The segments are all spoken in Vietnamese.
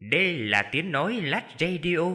Đây là tiếng nói Lách Radio.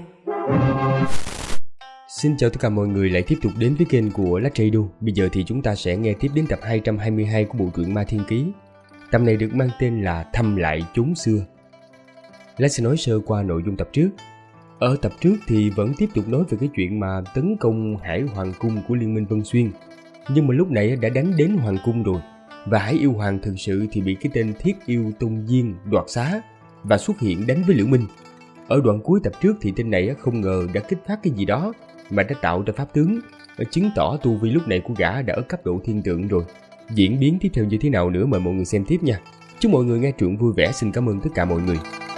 Xin chào tất cả mọi người lại tiếp tục đến với kênh của Lách Radio. Bây giờ thì chúng ta sẽ nghe tiếp đến tập 222 của bộ truyện Ma Thiên Ký. Tập này được mang tên là Thăm Lại Chốn Xưa. Lách sẽ nói sơ qua nội dung tập trước. Ở tập trước thì vẫn tiếp tục nói về cái chuyện mà tấn công Hải Hoàng Cung của Liên minh Vân Xuyên. Nhưng mà lúc này đã đánh đến Hoàng Cung rồi. Và Hải Yêu Hoàng thực sự thì bị cái tên Thiết Yêu Tôn Viên đoạt xá và xuất hiện đánh với Liễu Minh. Ở đoạn cuối tập trước thì tên này không ngờ đã kích phát cái gì đó mà đã tạo ra pháp tướng, chứng tỏ tu vi lúc này của gã đã ở cấp độ thiên tượng rồi. Diễn biến tiếp theo như thế nào nữa mời mọi người xem tiếp nha. Chúc mọi người nghe truyện vui vẻ. Xin cảm ơn tất cả mọi người.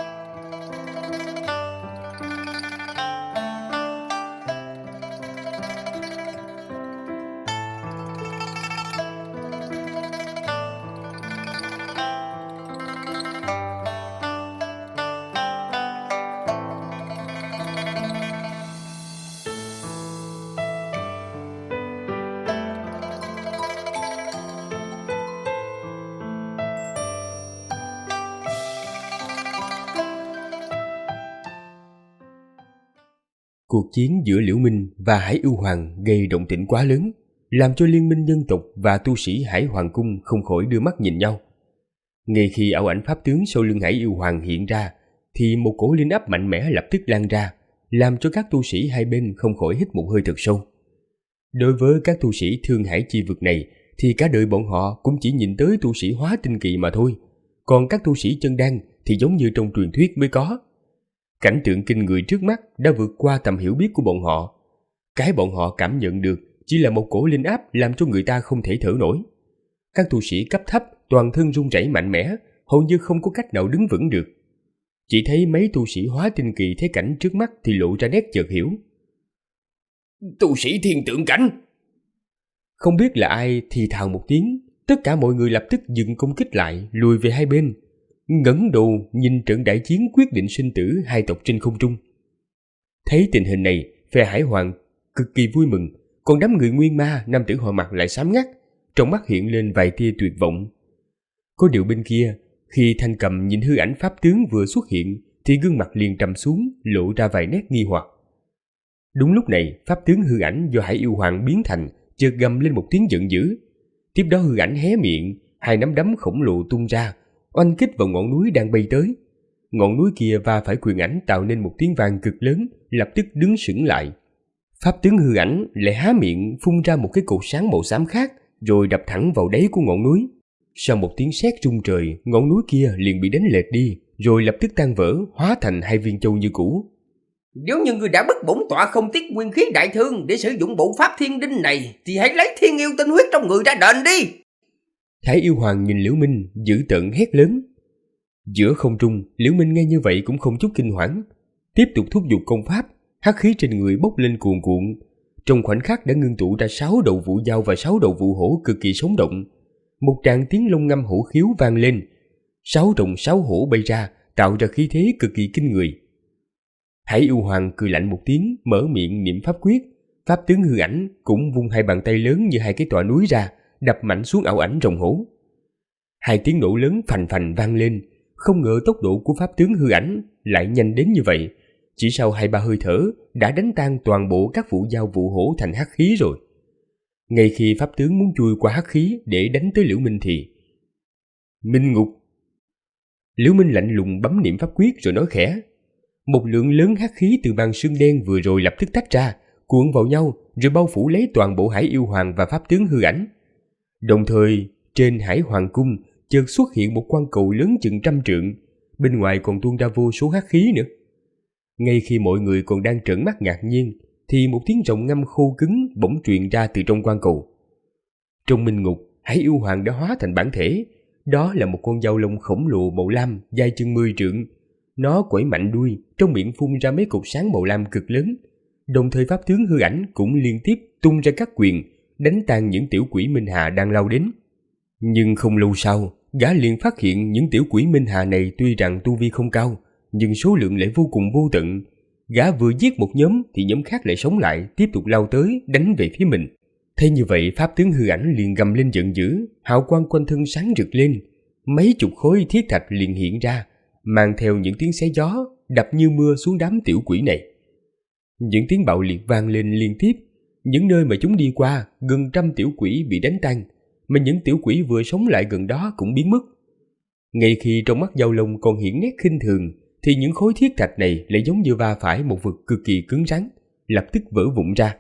Cuộc chiến giữa Liễu Minh và Hải Yêu Hoàng gây động tĩnh quá lớn, làm cho liên minh nhân tộc và tu sĩ Hải Hoàng Cung không khỏi đưa mắt nhìn nhau. Ngay khi ảo ảnh pháp tướng sau lưng Hải Yêu Hoàng hiện ra, thì một cổ linh áp mạnh mẽ lập tức lan ra, làm cho các tu sĩ hai bên không khỏi hít một hơi thật sâu. Đối với các tu sĩ Thương Hải chi vực này, thì cả đời bọn họ cũng chỉ nhìn tới tu sĩ hóa tinh kỳ mà thôi, còn các tu sĩ chân đan thì giống như trong truyền thuyết mới có. Cảnh tượng kinh người trước mắt đã vượt qua tầm hiểu biết của bọn họ. Cái bọn họ cảm nhận được chỉ là một cổ linh áp làm cho người ta không thể thở nổi. Các tu sĩ cấp thấp toàn thân run rẩy mạnh mẽ, hầu như không có cách nào đứng vững được. Chỉ thấy mấy tu sĩ hóa tinh kỳ thấy cảnh trước mắt thì lộ ra nét chợt hiểu. Tu sĩ thiên tượng cảnh! Không biết là ai thì thào một tiếng, tất cả mọi người lập tức dừng công kích lại, lùi về hai bên, ngẩng đầu nhìn trận đại chiến quyết định sinh tử hai tộc trên không trung. Thấy tình hình này, phe Hải Hoàng cực kỳ vui mừng, còn đám người Nguyên Ma nam tử Họ Mặc lại xám ngắt, trong mắt hiện lên vài tia tuyệt vọng. Có điều bên kia, khi Thanh Cầm nhìn hư ảnh pháp tướng vừa xuất hiện thì gương mặt liền trầm xuống, lộ ra vài nét nghi hoặc. Đúng lúc này, pháp tướng hư ảnh do Hải Yêu Hoàng biến thành chợt gầm lên một tiếng giận dữ. Tiếp đó hư ảnh hé miệng, hai nắm đấm khổng lồ tung ra, oanh kích vào ngọn núi đang bay tới. Ngọn núi kia va phải quyền ảnh tạo nên một tiếng vang cực lớn, lập tức đứng sững lại. Pháp tướng hư ảnh lại há miệng phun ra một cái cột sáng màu xám khác, rồi đập thẳng vào đáy của ngọn núi. Sau một tiếng sét rung trời, ngọn núi kia liền bị đánh lệch đi, rồi lập tức tan vỡ, hóa thành hai viên châu như cũ. Nếu như người đã bức bổn tọa không tiếc nguyên khí đại thương để sử dụng bộ pháp thiên đinh này, thì hãy lấy thiên yêu tinh huyết trong người ra đền đi. Hải Yêu Hoàng nhìn Liễu Minh dữ tợn hét lớn. Giữa không trung, Liễu Minh nghe như vậy cũng không chút kinh hoảng, tiếp tục thúc giục công pháp, hắc khí trên người bốc lên cuồn cuộn. Trong khoảnh khắc đã ngưng tụ ra 6 đầu vũ dao và 6 đầu vũ hổ cực kỳ sống động. Một tràng tiếng long ngâm hổ khiếu vang lên, 6 rồng 6 hổ bay ra, tạo ra khí thế cực kỳ kinh người. Hải Yêu Hoàng cười lạnh một tiếng, mở miệng niệm pháp quyết. Pháp tướng hư ảnh cũng vung hai bàn tay lớn như hai cái tọa núi ra, đập mạnh xuống ảo ảnh rồng hổ. Hai tiếng nổ lớn phành phành vang lên, không ngờ tốc độ của pháp tướng hư ảnh lại nhanh đến như vậy. Chỉ sau 2-3 hơi thở đã đánh tan toàn bộ các vũ dao vũ hổ thành hắc khí rồi. Ngay khi pháp tướng muốn chui qua hắc khí để đánh tới Liễu Minh thì Minh Ngục. Liễu Minh lạnh lùng bấm niệm pháp quyết rồi nói khẽ. Một lượng lớn hắc khí từ màn sương đen vừa rồi lập tức tách ra, cuộn vào nhau rồi bao phủ lấy toàn bộ Hải Yêu Hoàng và pháp tướng hư ảnh. Đồng thời, trên Hải Hoàng Cung chợt xuất hiện một quan cầu lớn chừng 100 trượng, bên ngoài còn tuôn ra vô số hắc khí nữa. Ngay khi mọi người còn đang trợn mắt ngạc nhiên, thì một tiếng rồng ngâm khô cứng bỗng truyền ra từ trong quan cầu. Trong minh ngục, Hải Yêu Hoàng đã hóa thành bản thể, đó là một con dao lông khổng lồ màu lam dài chừng 10 trượng. Nó quẩy mạnh đuôi, trong miệng phun ra mấy cột sáng màu lam cực lớn. Đồng thời pháp tướng hư ảnh cũng liên tiếp tung ra các quyền, đánh tan những tiểu quỷ Minh Hà đang lao đến. Nhưng không lâu sau, gã liền phát hiện những tiểu quỷ Minh Hà này tuy rằng tu vi không cao, nhưng số lượng lại vô cùng vô tận. Gã vừa giết một nhóm thì nhóm khác lại sống lại, tiếp tục lao tới đánh về phía mình. Thấy như vậy, pháp tướng hư ảnh liền gầm lên giận dữ, hào quang quanh thân sáng rực lên, mấy chục khối thiết thạch liền hiện ra, mang theo những tiếng xé gió, đập như mưa xuống đám tiểu quỷ này. Những tiếng bạo liệt vang lên liên tiếp. Những nơi mà chúng đi qua, gần 100 tiểu quỷ bị đánh tan, mà những tiểu quỷ vừa sống lại gần đó cũng biến mất. Ngay khi trong mắt Dao Long còn hiện nét khinh thường, thì những khối thiết thạch này lại giống như va phải một vật cực kỳ cứng rắn, lập tức vỡ vụn ra.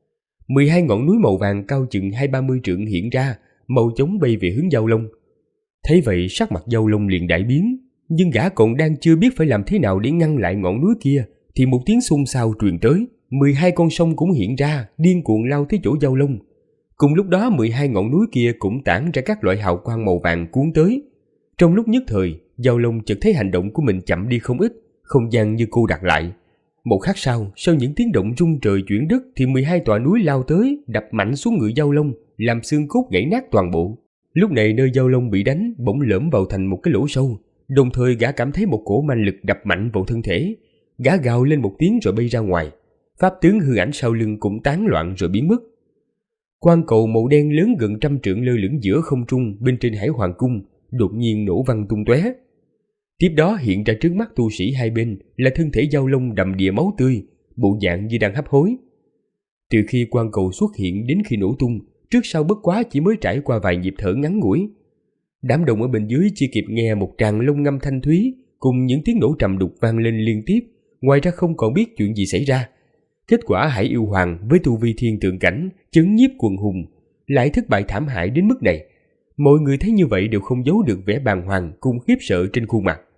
12 ngọn núi màu vàng cao chừng 20-30 trượng hiện ra, màu chóng bay về hướng Dao Long. Thấy vậy sắc mặt Dao Long liền đại biến, nhưng gã còn đang chưa biết phải làm thế nào để ngăn lại ngọn núi kia, thì một tiếng xôn xao truyền tới. 12 con sông cũng hiện ra, điên cuồng lao tới chỗ Dao Long. Cùng lúc đó 12 ngọn núi kia cũng tản ra các loại hào quang màu vàng cuốn tới. Trong lúc nhất thời, Dao Long chợt thấy hành động của mình chậm đi không ít, không gian như cô đặt lại. Một khắc sau những tiếng động rung trời chuyển đất, thì 12 tòa núi lao tới, đập mạnh xuống người Dao Long, làm xương cốt gãy nát toàn bộ. Lúc này nơi Dao Long bị đánh bỗng lõm vào thành một cái lỗ sâu, đồng thời gã cảm thấy một cổ manh lực đập mạnh vào thân thể. Gã gào lên một tiếng rồi bay ra ngoài. Pháp tướng hư ảnh sau lưng cũng tán loạn rồi biến mất. Quang cầu màu đen lớn gần 100 trượng lơ lửng giữa không trung bên trên Hải Hoàng cung đột nhiên nổ văng tung tóe. Tiếp đó hiện ra trước mắt tu sĩ hai bên là thân thể Dao Long đầm đìa máu tươi, bộ dạng như đang hấp hối. Từ khi quang cầu xuất hiện đến khi nổ tung, trước sau bất quá chỉ mới trải qua vài nhịp thở ngắn ngủi. Đám đông ở bên dưới chỉ kịp nghe một tràng long ngâm thanh thúy cùng những tiếng nổ trầm đục vang lên liên tiếp, ngoài ra không còn biết chuyện gì xảy ra. Kết quả Hải Yêu Hoàng với tu vi thiên tượng cảnh chấn nhiếp quần hùng lại thất bại thảm hại đến mức này. Mọi người thấy như vậy đều không giấu được vẻ bàng hoàng cùng khiếp sợ trên khuôn mặt.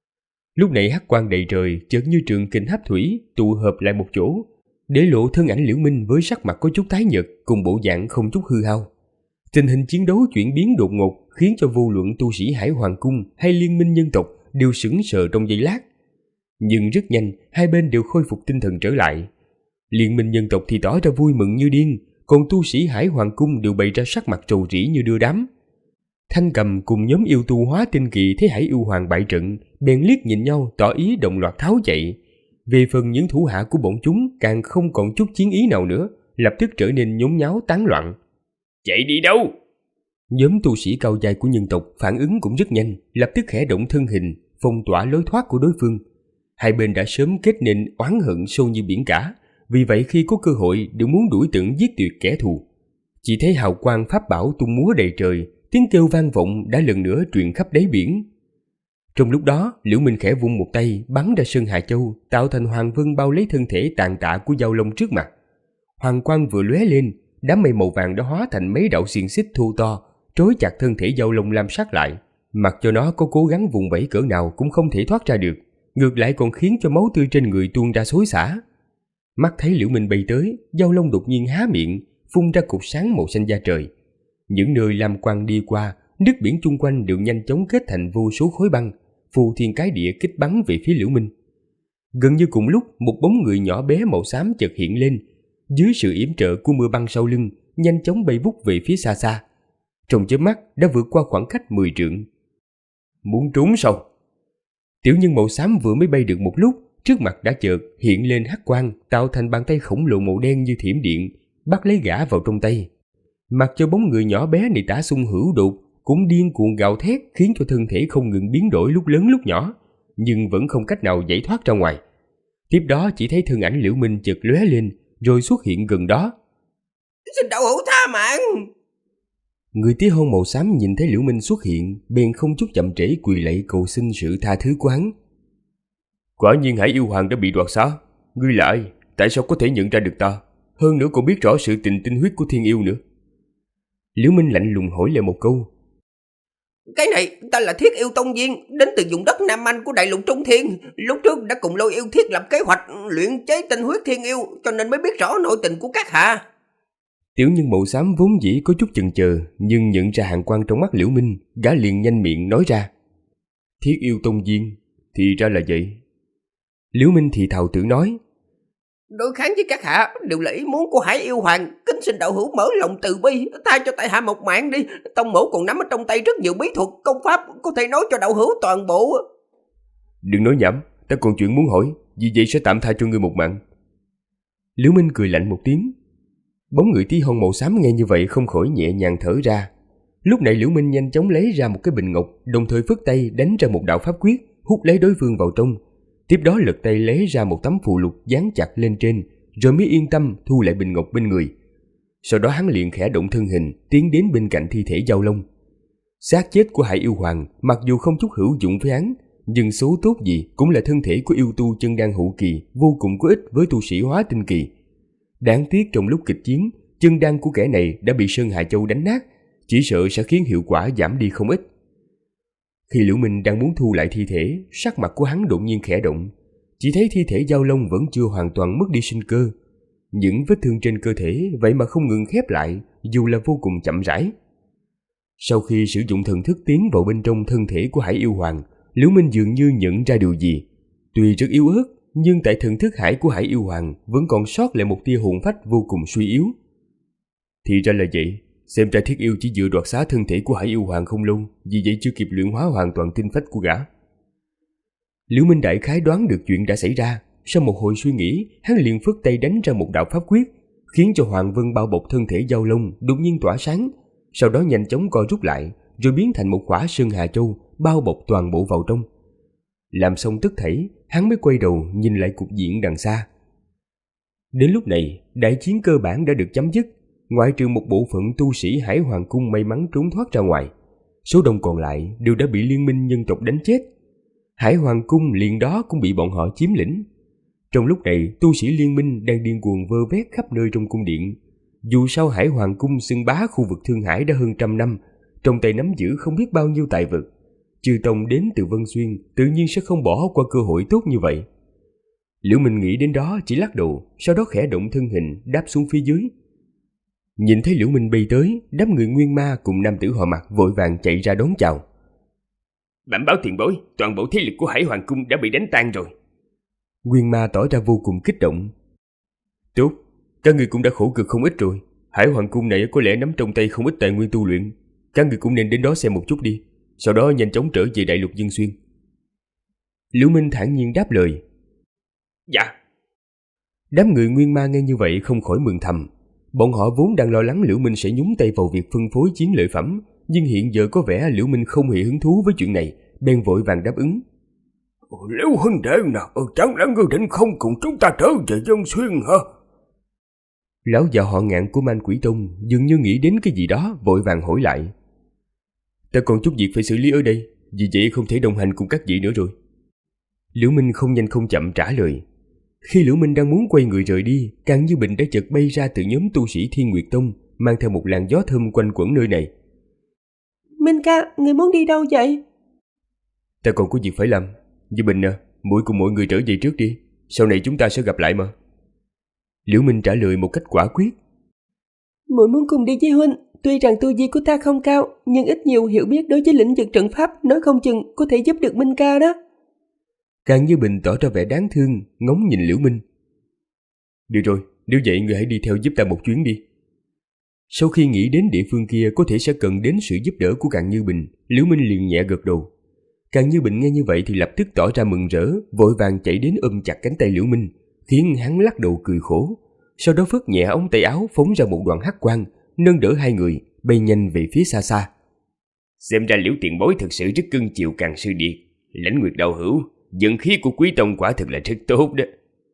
Lúc này hắc quang đầy trời chợt như trường kình hấp thủy tụ hợp lại một chỗ, để lộ thân ảnh Liễu Minh với sắc mặt có chút tái nhợt cùng bộ dạng không chút hư hao. Tình hình chiến đấu chuyển biến đột ngột khiến cho vô luận tu sĩ Hải Hoàng cung hay liên minh nhân tộc đều sững sờ trong giây lát. Nhưng rất nhanh hai bên đều khôi phục tinh thần trở lại. Liên minh nhân tộc thì tỏ ra vui mừng như điên, còn tu sĩ Hải Hoàng cung đều bày ra sắc mặt trầu rĩ như đưa đám. Thanh Cầm cùng nhóm yêu tu hóa tinh kỳ thấy Hải Yêu Hoàng bại trận, bèn liếc nhìn nhau tỏ ý đồng loạt tháo chạy. Về phần những thủ hạ của bọn chúng càng không còn chút chiến ý nào nữa, lập tức trở nên nhốn nháo tán loạn. Chạy đi đâu? Nhóm tu sĩ cao dài của nhân tộc phản ứng cũng rất nhanh, lập tức khẽ động thân hình, phong tỏa lối thoát của đối phương. Hai bên đã sớm kết nên oán hận sâu như biển cả, vì vậy khi có cơ hội đều muốn đuổi tận giết tuyệt kẻ thù. Chỉ thấy hào quang pháp bảo tung múa đầy trời, tiếng kêu vang vọng đã lần nữa truyền khắp đáy biển. Trong lúc đó, Liễu Minh khẽ vung một tay bắn ra Sơn Hà Châu, tạo thành hoàng vân bao lấy thân thể tàn tạ của Dao Long trước mặt. Hoàng quang vừa lóe lên, đám mây màu vàng đã hóa thành mấy đạo xiềng xích thô to, trói chặt thân thể Dao Long lam sát lại. Mặc cho nó có cố gắng vùng vẫy cỡ nào cũng không thể thoát ra được, ngược lại còn khiến cho máu tươi trên người tuôn ra xối xả. Mắt thấy Liễu Minh bay tới, Dao Long đột nhiên há miệng, phun ra cục sáng màu xanh da trời. Những nơi lam quang đi qua, nước biển chung quanh đều nhanh chóng kết thành vô số khối băng, phù thiên cái địa kích bắn về phía Liễu Minh. Gần như cùng lúc, một bóng người nhỏ bé màu xám chợt hiện lên, dưới sự yểm trợ của mưa băng sau lưng, nhanh chóng bay vút về phía xa xa. Trong chớp mắt đã vượt qua khoảng cách 10 trượng. Muốn trốn sao? Tiểu nhân màu xám vừa mới bay được một lúc, trước mặt đã chợt hiện lên hắc quang, tạo thành bàn tay khổng lồ màu đen như thiểm điện, bắt lấy gã vào trong tay. Mặc cho bóng người nhỏ bé này tả xung hữu đột, cũng điên cuồng gào thét khiến cho thân thể không ngừng biến đổi lúc lớn lúc nhỏ, nhưng vẫn không cách nào giải thoát ra ngoài. Tiếp đó chỉ thấy thân ảnh Liễu Minh chợt lóe lên, rồi xuất hiện gần đó. Xin đạo hữu tha mạng! Người tí hon màu xám nhìn thấy Liễu Minh xuất hiện, bèn không chút chậm trễ quỳ lạy cầu xin sự tha thứ của hắn. Quả nhiên Hải Yêu Hoàng đã bị đoạt xá. Ngươi là ai? Tại sao có thể nhận ra được ta? Hơn nữa còn biết rõ sự tình tinh huyết của thiên yêu nữa. Liễu Minh lạnh lùng hỏi lại một câu. Cái này ta là Thiết Yêu Tông Viên, đến từ vùng đất Nam Anh của đại lục Trung Thiên. Lúc trước đã cùng Lôi Yêu thiết lập kế hoạch luyện chế tinh huyết thiên yêu, cho nên mới biết rõ nội tình của các hạ. Tiểu nhân màu xám vốn dĩ có chút chần chờ, nhưng nhận ra hàn quang trong mắt Liễu Minh, gã liền nhanh miệng nói ra. Thiết Yêu Tông Viên, thì ra là vậy. Liễu Minh thì thào tự nói. Đối kháng với các hạ đều là ý muốn của Hải Yêu Hoàng, kính xin đạo hữu mở lòng từ bi, tha cho tại hạ một mạng đi. Tông mẫu còn nắm ở trong tay rất nhiều bí thuật, công pháp, có thể nói cho đạo hữu toàn bộ. Đừng nói nhảm, ta còn chuyện muốn hỏi, vì vậy sẽ tạm tha cho ngươi một mạng. Liễu Minh cười lạnh một tiếng. Bóng người tí hon màu xám nghe như vậy không khỏi nhẹ nhàng thở ra. Lúc này Liễu Minh nhanh chóng lấy ra một cái bình ngọc, đồng thời phất tay đánh ra một đạo pháp quyết, hút lấy đối phương vào trong. Tiếp đó lật tay lấy ra một tấm phù lục dán chặt lên trên, rồi mới yên tâm thu lại bình ngọc bên người. Sau đó hắn liền khẽ động thân hình, tiến đến bên cạnh thi thể Dao Long. Xác chết của Hải Yêu Hoàng mặc dù không chút hữu dụng với hắn, nhưng số tốt gì cũng là thân thể của yêu tu chân đan hậu kỳ, vô cùng có ích với tu sĩ hóa tinh kỳ. Đáng tiếc trong lúc kịch chiến, chân đan của kẻ này đã bị Sơn Hà Châu đánh nát, chỉ sợ sẽ khiến hiệu quả giảm đi không ít. Khi Liễu Minh đang muốn thu lại thi thể, sắc mặt của hắn đột nhiên khẽ động, chỉ thấy thi thể Dao Long vẫn chưa hoàn toàn mất đi sinh cơ. Những vết thương trên cơ thể vậy mà không ngừng khép lại, dù là vô cùng chậm rãi. Sau khi sử dụng thần thức tiến vào bên trong thân thể của Hải Yêu Hoàng, Liễu Minh dường như nhận ra điều gì. Tuy rất yếu ớt, nhưng tại thần thức hải của Hải Yêu Hoàng vẫn còn sót lại một tia hồn phách vô cùng suy yếu. Thì ra là vậy, xem ra Thiết Yêu chỉ vừa đoạt xá thân thể của Hải Yêu Hoàng không lâu, vì vậy chưa kịp luyện hóa hoàn toàn tinh phách của gã. Liễu Minh đại khái đoán được chuyện đã xảy ra. Sau một hồi suy nghĩ, hắn liền phất tay đánh ra một đạo pháp quyết, khiến cho Hoàng Vân bao bọc thân thể Dao Long đột nhiên tỏa sáng, sau đó nhanh chóng co rút lại, rồi biến thành một quả Sơn Hà Châu bao bọc toàn bộ vào trong. Làm xong tất thảy, hắn mới quay đầu nhìn lại cục diện đằng xa. Đến lúc này, đại chiến cơ bản đã được chấm dứt, ngoại trừ một bộ phận tu sĩ Hải Hoàng Cung may mắn trốn thoát ra ngoài. Số đông còn lại đều đã bị liên minh nhân tộc đánh chết. Hải Hoàng Cung liền đó cũng bị bọn họ chiếm lĩnh. Trong lúc này, tu sĩ liên minh đang điên cuồng vơ vét khắp nơi trong cung điện. Dù sao Hải Hoàng Cung xưng bá khu vực Thương Hải đã hơn 100 năm, trong tay nắm giữ không biết bao nhiêu tài vật. Chư tông đến từ Vân Xuyên tự nhiên sẽ không bỏ qua cơ hội tốt như vậy. Liễu Minh nghĩ đến đó chỉ lắc đầu, sau đó khẽ động thân hình đáp xuống phía dưới. Nhìn thấy Liễu Minh bay tới, đám người Nguyên Ma cùng nam tử họ Mặc vội vàng chạy ra đón chào. Bẩm báo tiền bối, toàn bộ thế lực của Hải Hoàng Cung đã bị đánh tan rồi. Nguyên Ma tỏ ra vô cùng kích động. Tốt, các người cũng đã khổ cực không ít rồi. Hải Hoàng Cung này có lẽ nắm trong tay không ít tài nguyên tu luyện. Các người cũng nên đến đó xem một chút đi, sau đó nhanh chóng trở về Đại Lục Dương Xuyên. Liễu Minh thản nhiên đáp lời. Dạ. Đám người Nguyên Ma nghe như vậy không khỏi mừng thầm. Bọn họ vốn đang lo lắng Liễu Minh sẽ nhúng tay vào việc phân phối chiến lợi phẩm, nhưng hiện giờ có vẻ Liễu Minh không hề hứng thú với chuyện này, bèn vội vàng đáp ứng. Liễu huynh đệ nè, chẳng lẽ ngươi định không cùng chúng ta trở về Dương Xuyên hả? Lão già họ Ngạn của Man Quỷ Tông dường như nghĩ đến cái gì đó, vội vàng hỏi lại. Ta còn chút việc phải xử lý ở đây, vì vậy không thể đồng hành cùng các vị nữa rồi. Liễu Minh không nhanh không chậm trả lời. Khi Liễu Minh đang muốn quay người rời đi, Càng Như Bình đã chợt bay ra từ nhóm tu sĩ Thiên Nguyệt Tông, mang theo một làn gió thơm quanh quẩn nơi này. Minh ca, người muốn đi đâu vậy? Ta còn có việc phải làm. Như Bình à, muội cùng mọi người trở về trước đi, sau này chúng ta sẽ gặp lại mà. Liễu Minh trả lời một cách quả quyết. Muội muốn cùng đi với huynh. Tuy rằng tu vi của ta không cao, nhưng ít nhiều hiểu biết đối với lĩnh vực trận pháp, nói không chừng có thể giúp được Minh ca đó. Càng Như Bình tỏ ra vẻ đáng thương, ngóng nhìn Liễu Minh. Được rồi, nếu vậy người hãy đi theo giúp ta một chuyến đi. Sau khi nghĩ đến địa phương kia có thể sẽ cần đến sự giúp đỡ của Càng Như Bình, Liễu Minh liền nhẹ gật đầu. Càng Như Bình nghe như vậy thì lập tức tỏ ra mừng rỡ, vội vàng chạy đến ôm chặt cánh tay Liễu Minh, khiến hắn lắc đầu cười khổ. Sau đó phất nhẹ ống tay áo phóng ra một đoạn hắc quang, nâng đỡ hai người bay nhanh về phía xa xa. Xem ra Liễu tiền bối thực sự rất cưng chiều Càng sư điệt. Lãnh Nguyệt đạo hữu, vận khí của Quý Tông quả thực là rất tốt đó.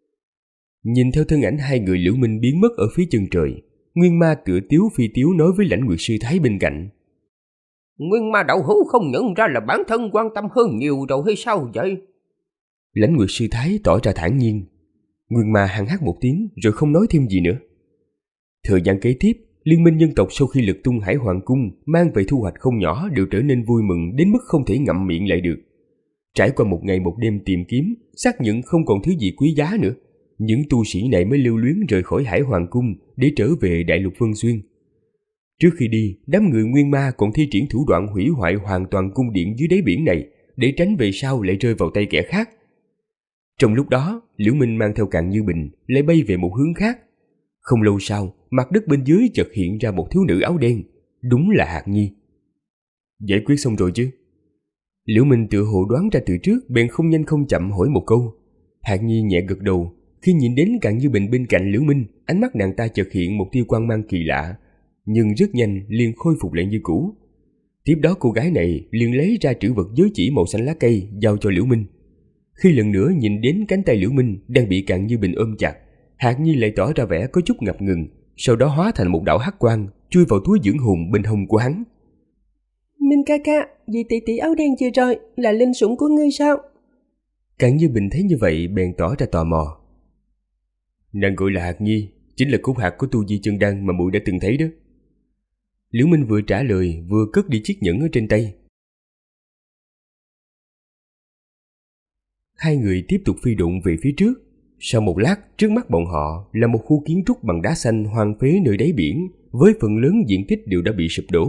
Nhìn theo thân ảnh hai người Liễu Minh biến mất ở phía chân trời, Nguyên Ma tựa tiếu phi tiếu nói với Lãnh Nguyệt sư thái bên cạnh. Nguyên Ma đạo hữu không nhận ra là bản thân quan tâm hơn nhiều rồi hay sao vậy? Lãnh Nguyệt sư thái tỏ ra thản nhiên. Nguyên Ma hằng hắc một tiếng rồi không nói thêm gì nữa. Thời gian kế tiếp, Liên minh nhân tộc sau khi lực tung Hải Hoàng Cung mang về thu hoạch không nhỏ đều trở nên vui mừng đến mức không thể ngậm miệng lại được. Trải qua một ngày một đêm tìm kiếm, xác nhận không còn thứ gì quý giá nữa, những tu sĩ này mới lưu luyến rời khỏi Hải Hoàng Cung để trở về Đại Lục Vân Xuyên. Trước khi đi, đám người Nguyên Ma còn thi triển thủ đoạn hủy hoại hoàn toàn cung điện dưới đáy biển này để tránh về sau lại rơi vào tay kẻ khác. Trong lúc đó, Liễu Minh mang theo Càng Như Bình lại bay về một hướng khác. Không lâu sau, mặt đất bên dưới chợt hiện ra một thiếu nữ áo đen, đúng là Hạc Nhi. Giải quyết xong rồi chứ? Liễu Minh tự hồ đoán ra từ trước, bèn không nhanh không chậm hỏi một câu. Hạc Nhi nhẹ gật đầu. Khi nhìn đến Càng Như Bình bên cạnh Liễu Minh, ánh mắt nàng ta chợt hiện một tia quang mang kỳ lạ, nhưng rất nhanh liền khôi phục lại như cũ. Tiếp đó cô gái này liền lấy ra trữ vật giới chỉ màu xanh lá cây giao cho Liễu Minh. Khi lần nữa nhìn đến cánh tay Liễu Minh đang bị Càn Như Bình ôm chặt, Hạc Nhi lại tỏ ra vẻ có chút ngập ngừng, sau đó hóa thành một đạo hắc quang chui vào túi dưỡng hồn bên hông của hắn. Minh ca ca, vì tỷ tỷ áo đen vừa rồi là linh sủng của ngươi sao? Càn Như Bình thấy như vậy bèn tỏ ra tò mò. Nàng gọi là Hạc Nhi, chính là cốt hạt của tu vi chân đan mà muội đã từng thấy đó. Liễu Minh vừa trả lời vừa cất đi chiếc nhẫn ở trên tay. Hai người tiếp tục phi độn về phía trước. Sau một lát, trước mắt bọn họ là một khu kiến trúc bằng đá xanh hoang phế nơi đáy biển, với phần lớn diện tích đều đã bị sụp đổ.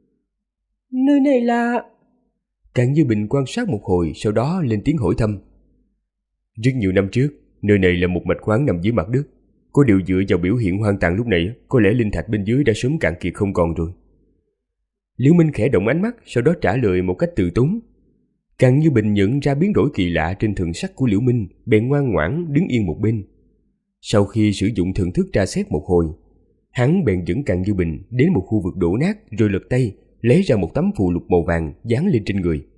Nơi này là... Càn Như Bình quan sát một hồi, sau đó lên tiếng hỏi thăm. Rất nhiều năm trước, nơi này là một mạch khoáng nằm dưới mặt đất. Có điều dựa vào biểu hiện hoang tàn lúc này, có lẽ linh thạch bên dưới đã sớm cạn kiệt không còn rồi. Liễu Minh khẽ động ánh mắt, sau đó trả lời một cách từ tốn. Càn Như Bình nhận ra biến đổi kỳ lạ trên thần sắc của Liễu Minh, bèn ngoan ngoãn đứng yên một bên. Sau khi sử dụng thần thức tra xét một hồi, hắn bèn dẫn Càn Như Bình đến một khu vực đổ nát, rồi lật tay lấy ra một tấm phù lục màu vàng dán lên trên người.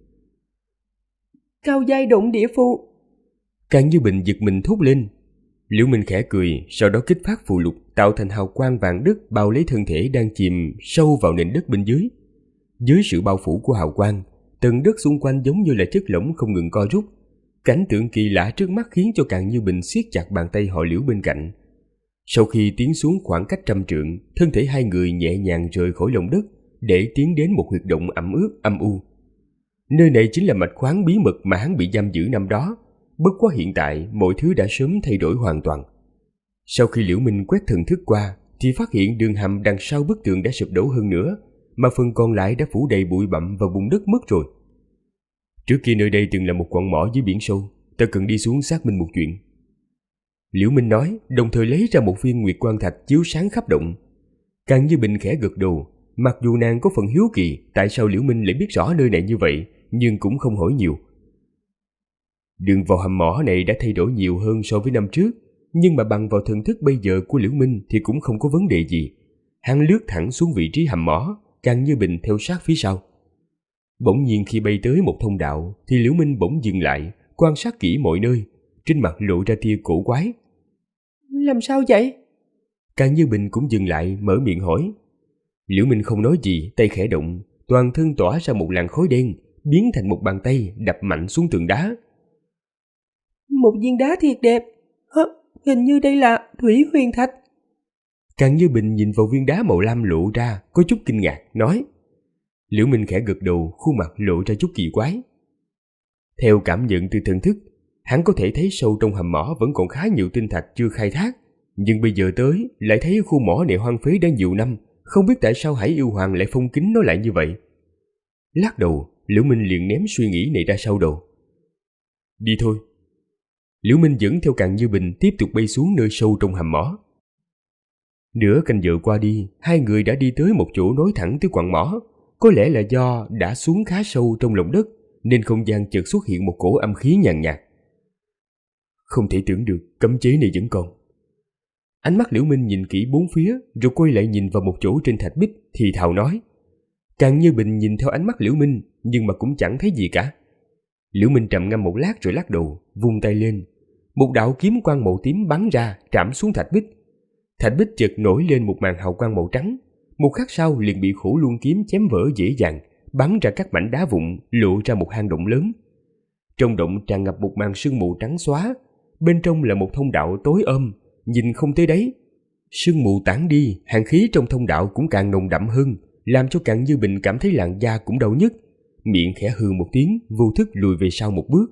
Cao giai động địa phù. Càn Như Bình giật mình thốt lên. Liễu Minh khẽ cười, sau đó kích phát phù lục tạo thành hào quang vàng đất bao lấy thân thể đang chìm sâu vào nền đất bên dưới. Dưới sự bao phủ của hào quang, tầng đất xung quanh giống như là chất lỏng không ngừng co rút. Cảnh tượng kỳ lạ trước mắt khiến cho Càn Như Bình siết chặt bàn tay họ Liễu bên cạnh. Sau khi tiến xuống khoảng cách 100 trượng, thân thể hai người nhẹ nhàng rời khỏi lòng đất để tiến đến một huyệt động ẩm ướt âm u. Nơi này chính là mạch khoáng bí mật mà hắn bị giam giữ năm đó. Bất quá hiện tại mọi thứ đã sớm thay đổi hoàn toàn. Sau khi Liễu Minh quét thần thức qua thì phát hiện đường hầm đằng sau bức tường đã sụp đổ hơn nữa, mà phần còn lại đã phủ đầy bụi bặm và bùn đất mất rồi. Trước kia nơi đây từng là một quặng mỏ dưới biển sâu, ta cần đi xuống xác minh một chuyện. Liễu Minh nói, đồng thời lấy ra một viên nguyệt quang thạch chiếu sáng khắp động. Càn Như Bình khẽ gật đầu, mặc dù nàng có phần hiếu kỳ tại sao Liễu Minh lại biết rõ nơi này như vậy, nhưng cũng không hỏi nhiều. Đường vào hầm mỏ này đã thay đổi nhiều hơn so với năm trước, nhưng mà bằng vào thần thức bây giờ của Liễu Minh thì cũng không có vấn đề gì. Hắn lướt thẳng xuống vị trí hầm mỏ, Càn Như Bình theo sát phía sau. Bỗng nhiên khi bay tới một thông đạo thì Liễu Minh bỗng dừng lại, quan sát kỹ mọi nơi, trên mặt lộ ra tia cổ quái. Làm sao vậy? Càn Như Bình cũng dừng lại, mở miệng hỏi. Liễu Minh không nói gì, tay khẽ động, toàn thân tỏa ra một làn khói đen, biến thành một bàn tay đập mạnh xuống tường đá. Một viên đá thiệt đẹp. Hình như đây là thủy huyền thạch. Càn Như Bình nhìn vào viên đá màu lam lộ ra, có chút kinh ngạc, nói. Liễu Minh khẽ gật đầu, khuôn mặt lộ ra chút kỳ quái. Theo cảm nhận từ thần thức, hắn có thể thấy sâu trong hầm mỏ vẫn còn khá nhiều tinh thạch chưa khai thác, nhưng bây giờ tới lại thấy khu mỏ này hoang phế đã nhiều năm, không biết tại sao Hải Yêu Hoàng lại phong kín nó lại như vậy. Lắc đầu, Liễu Minh liền ném suy nghĩ này ra sau đầu. Đi thôi. Liễu Minh dẫn theo Càn Như Bình tiếp tục bay xuống nơi sâu trong hầm mỏ. Nửa canh giờ qua đi, hai người đã đi tới một chỗ nối thẳng tới quặng mỏ. Có lẽ là do đã xuống khá sâu trong lòng đất, nên không gian chợt xuất hiện một cổ âm khí nhàn nhạt. Không thể tưởng được cấm chế này vẫn còn. Ánh mắt Liễu Minh nhìn kỹ bốn phía, rồi quay lại nhìn vào một chỗ trên thạch bích, thì thào nói. Càn Như Bình nhìn theo ánh mắt Liễu Minh, nhưng mà cũng chẳng thấy gì cả. Liễu Minh trầm ngâm một lát rồi lắc đầu, vung tay lên. Một đạo kiếm quang màu tím bắn ra, trảm xuống thạch bích. Thạch bích chợt nổi lên một màn hào quang màu trắng. Một khắc sau liền bị Khổ Luân kiếm chém vỡ dễ dàng, bắn ra các mảnh đá vụn, lộ ra một hang động lớn. Trong động tràn ngập một màn sương mù trắng xóa, bên trong là một thông đạo tối om, nhìn không tới đáy. Sương mù tản đi, hàn khí trong thông đạo cũng càng nồng đậm hơn, làm cho Càn Như Bình cảm thấy làn da cũng đau nhức, miệng khẽ hừ một tiếng, vô thức lùi về sau một bước.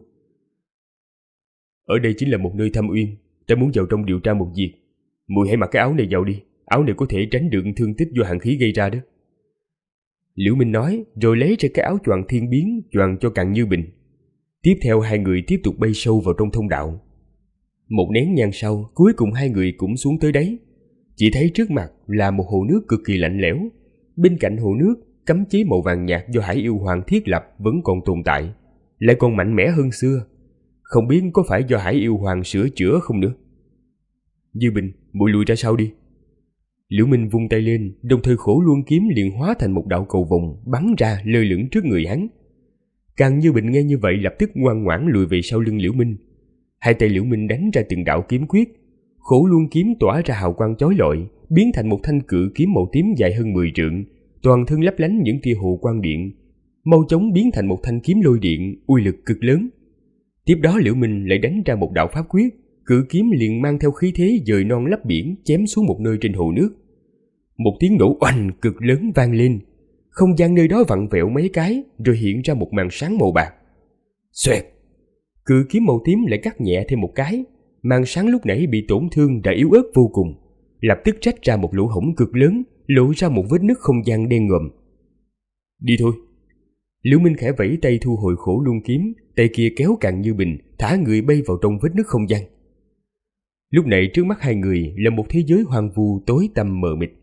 Ở đây chính là một nơi thâm uyên, ta muốn vào trong điều tra một việc. Muội hãy mặc cái áo này vào đi, áo này có thể tránh được thương tích do hàn khí gây ra đó. Liễu Minh nói, rồi lấy ra cái áo choàng thiên biến choàng cho Càn Như Bình. Tiếp theo hai người tiếp tục bay sâu vào trong thông đạo. Một nén nhang sau, cuối cùng hai người cũng xuống tới đáy. Chỉ thấy trước mặt là một hồ nước cực kỳ lạnh lẽo. Bên cạnh hồ nước, cấm chế màu vàng nhạt do Hải Yêu Hoàng thiết lập vẫn còn tồn tại, lại còn mạnh mẽ hơn xưa. Không biết có phải do Hải Yêu Hoàng sửa chữa không nữa. Như Bình, muội lùi ra sau đi. Liễu Minh vung tay lên, đồng thời Khổ Luân kiếm liền hóa thành một đạo cầu vồng bắn ra lơ lửng trước người hắn. Càng Như Bình nghe như vậy lập tức ngoan ngoãn lùi về sau lưng Liễu Minh. Hai tay Liễu Minh đánh ra từng đạo kiếm quyết, Khổ Luân kiếm tỏa ra hào quang chói lọi, biến thành một thanh cự kiếm màu tím dài hơn 10 trượng, toàn thân lấp lánh những tia hồ quang điện, mau chóng biến thành một thanh kiếm lôi điện, uy lực cực lớn. Tiếp đó Liễu Minh lại đánh ra một đạo pháp quyết, cự kiếm liền mang theo khí thế dời non lấp biển chém xuống một nơi trên hồ nước. Một tiếng nổ oanh cực lớn vang lên, không gian nơi đó vặn vẹo mấy cái rồi hiện ra một màn sáng màu bạc. Xoẹt, cự kiếm màu tím lại cắt nhẹ thêm một cái, màn sáng lúc nãy bị tổn thương đã yếu ớt vô cùng, lập tức rách ra một lỗ hổng cực lớn, lộ ra một vết nứt không gian đen ngòm. Đi thôi. Liễu Minh khẽ vẫy tay thu hồi Khổ Luân kiếm, tay kia kéo Càng Như Bình thả người bay vào trong vết nứt không gian. Lúc này trước mắt hai người là một thế giới hoang vu tối tăm mờ mịt.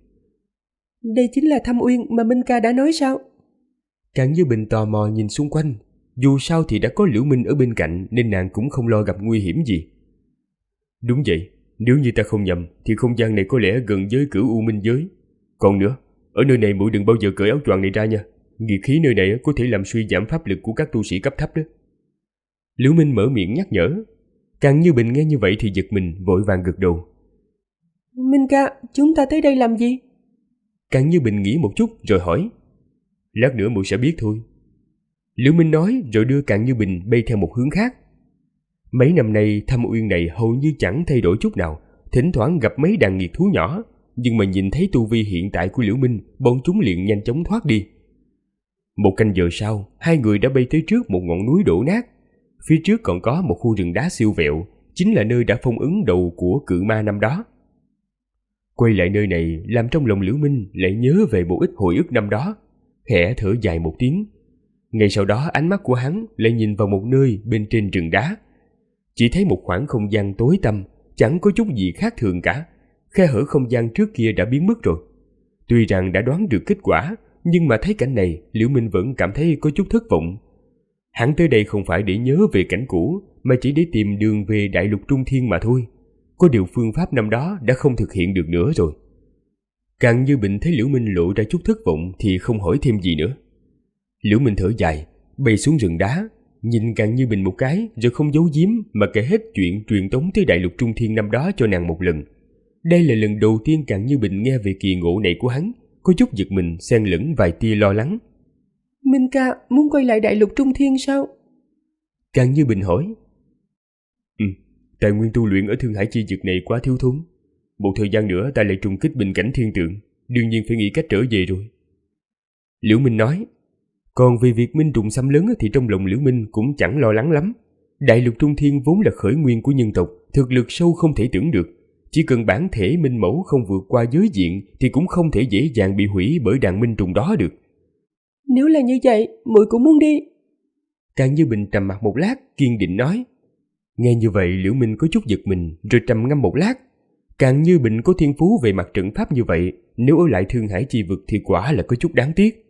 Đây chính là Thâm Uyên mà Minh ca đã nói sao? Càng Như Bình tò mò nhìn xung quanh, dù sao thì đã có Liễu Minh ở bên cạnh nên nàng cũng không lo gặp nguy hiểm gì. Đúng vậy, nếu như ta không nhầm thì không gian này có lẽ gần với Cửu U Minh giới. Còn nữa, ở nơi này muội đừng bao giờ cởi áo choàng này ra nha. Nghiệt khí nơi này có thể làm suy giảm pháp lực của các tu sĩ cấp thấp đó. Liễu Minh mở miệng nhắc nhở. Càng Như Bình nghe như vậy thì giật mình, vội vàng gật đầu. Minh ca, chúng ta tới đây làm gì? Càng Như Bình nghĩ một chút rồi hỏi. Lát nữa muội sẽ biết thôi. Liễu Minh nói rồi đưa Càng Như Bình bay theo một hướng khác. Mấy năm nay Thâm Uyên này hầu như chẳng thay đổi chút nào, thỉnh thoảng gặp mấy đàn nghiệt thú nhỏ, nhưng mà nhìn thấy tu vi hiện tại của Liễu Minh, bọn chúng liền nhanh chóng thoát đi. Một canh giờ sau, hai người đã bay tới trước một ngọn núi đổ nát. Phía trước còn có một khu rừng đá siêu vẹo, chính là nơi đã phong ấn đầu của cự ma năm đó. Quay lại nơi này làm trong lòng Liễu Minh lại nhớ về một ít hồi ức năm đó, khẽ thở dài một tiếng. Ngay sau đó ánh mắt của hắn lại nhìn vào một nơi bên trên rừng đá. Chỉ thấy một khoảng không gian tối tăm, chẳng có chút gì khác thường cả. Khe hở không gian trước kia đã biến mất rồi. Tuy rằng đã đoán được kết quả, nhưng mà thấy cảnh này, Liễu Minh vẫn cảm thấy có chút thất vọng. Hắn tới đây không phải để nhớ về cảnh cũ, mà chỉ để tìm đường về Đại Lục Trung Thiên mà thôi. Có điều phương pháp năm đó đã không thực hiện được nữa rồi. Càng Như Bình thấy Liễu Minh lộ ra chút thất vọng thì không hỏi thêm gì nữa. Liễu Minh thở dài, bay xuống rừng đá, nhìn Càng Như Bình một cái rồi không giấu giếm mà kể hết chuyện truyền tống tới Đại Lục Trung Thiên năm đó cho nàng một lần. Đây là lần đầu tiên Càng Như Bình nghe về kỳ ngộ này của hắn, có chút giật mình xen lẫn vài tia lo lắng. Minh ca muốn quay lại Đại Lục Trung Thiên sao? Càng Như Bình hỏi. Tài nguyên tu luyện ở Thương Hải Chi Dực này quá thiếu thốn. Một thời gian nữa ta lại trùng kích bình cảnh thiên tượng, đương nhiên phải nghĩ cách trở về rồi. Liễu Minh nói. Còn về việc Minh trùng xâm lấn thì trong lòng Liễu Minh cũng chẳng lo lắng lắm. Đại Lục Trung Thiên vốn là khởi nguyên của nhân tộc, thực lực sâu không thể tưởng được. Chỉ cần bản thể minh mẫu không vượt qua giới diện thì cũng không thể dễ dàng bị hủy bởi đàn minh trùng đó được. Nếu là như vậy, muội cũng muốn đi. Càng Như Bình trầm mặt một lát, kiên định nói. Nghe như vậy Liễu Minh có chút giật mình, rồi trầm ngâm một lát. Càng Như Bình có thiên phú về mặt trận pháp như vậy, nếu ở lại Thương Hải Chi Vực thì quả là có chút đáng tiếc.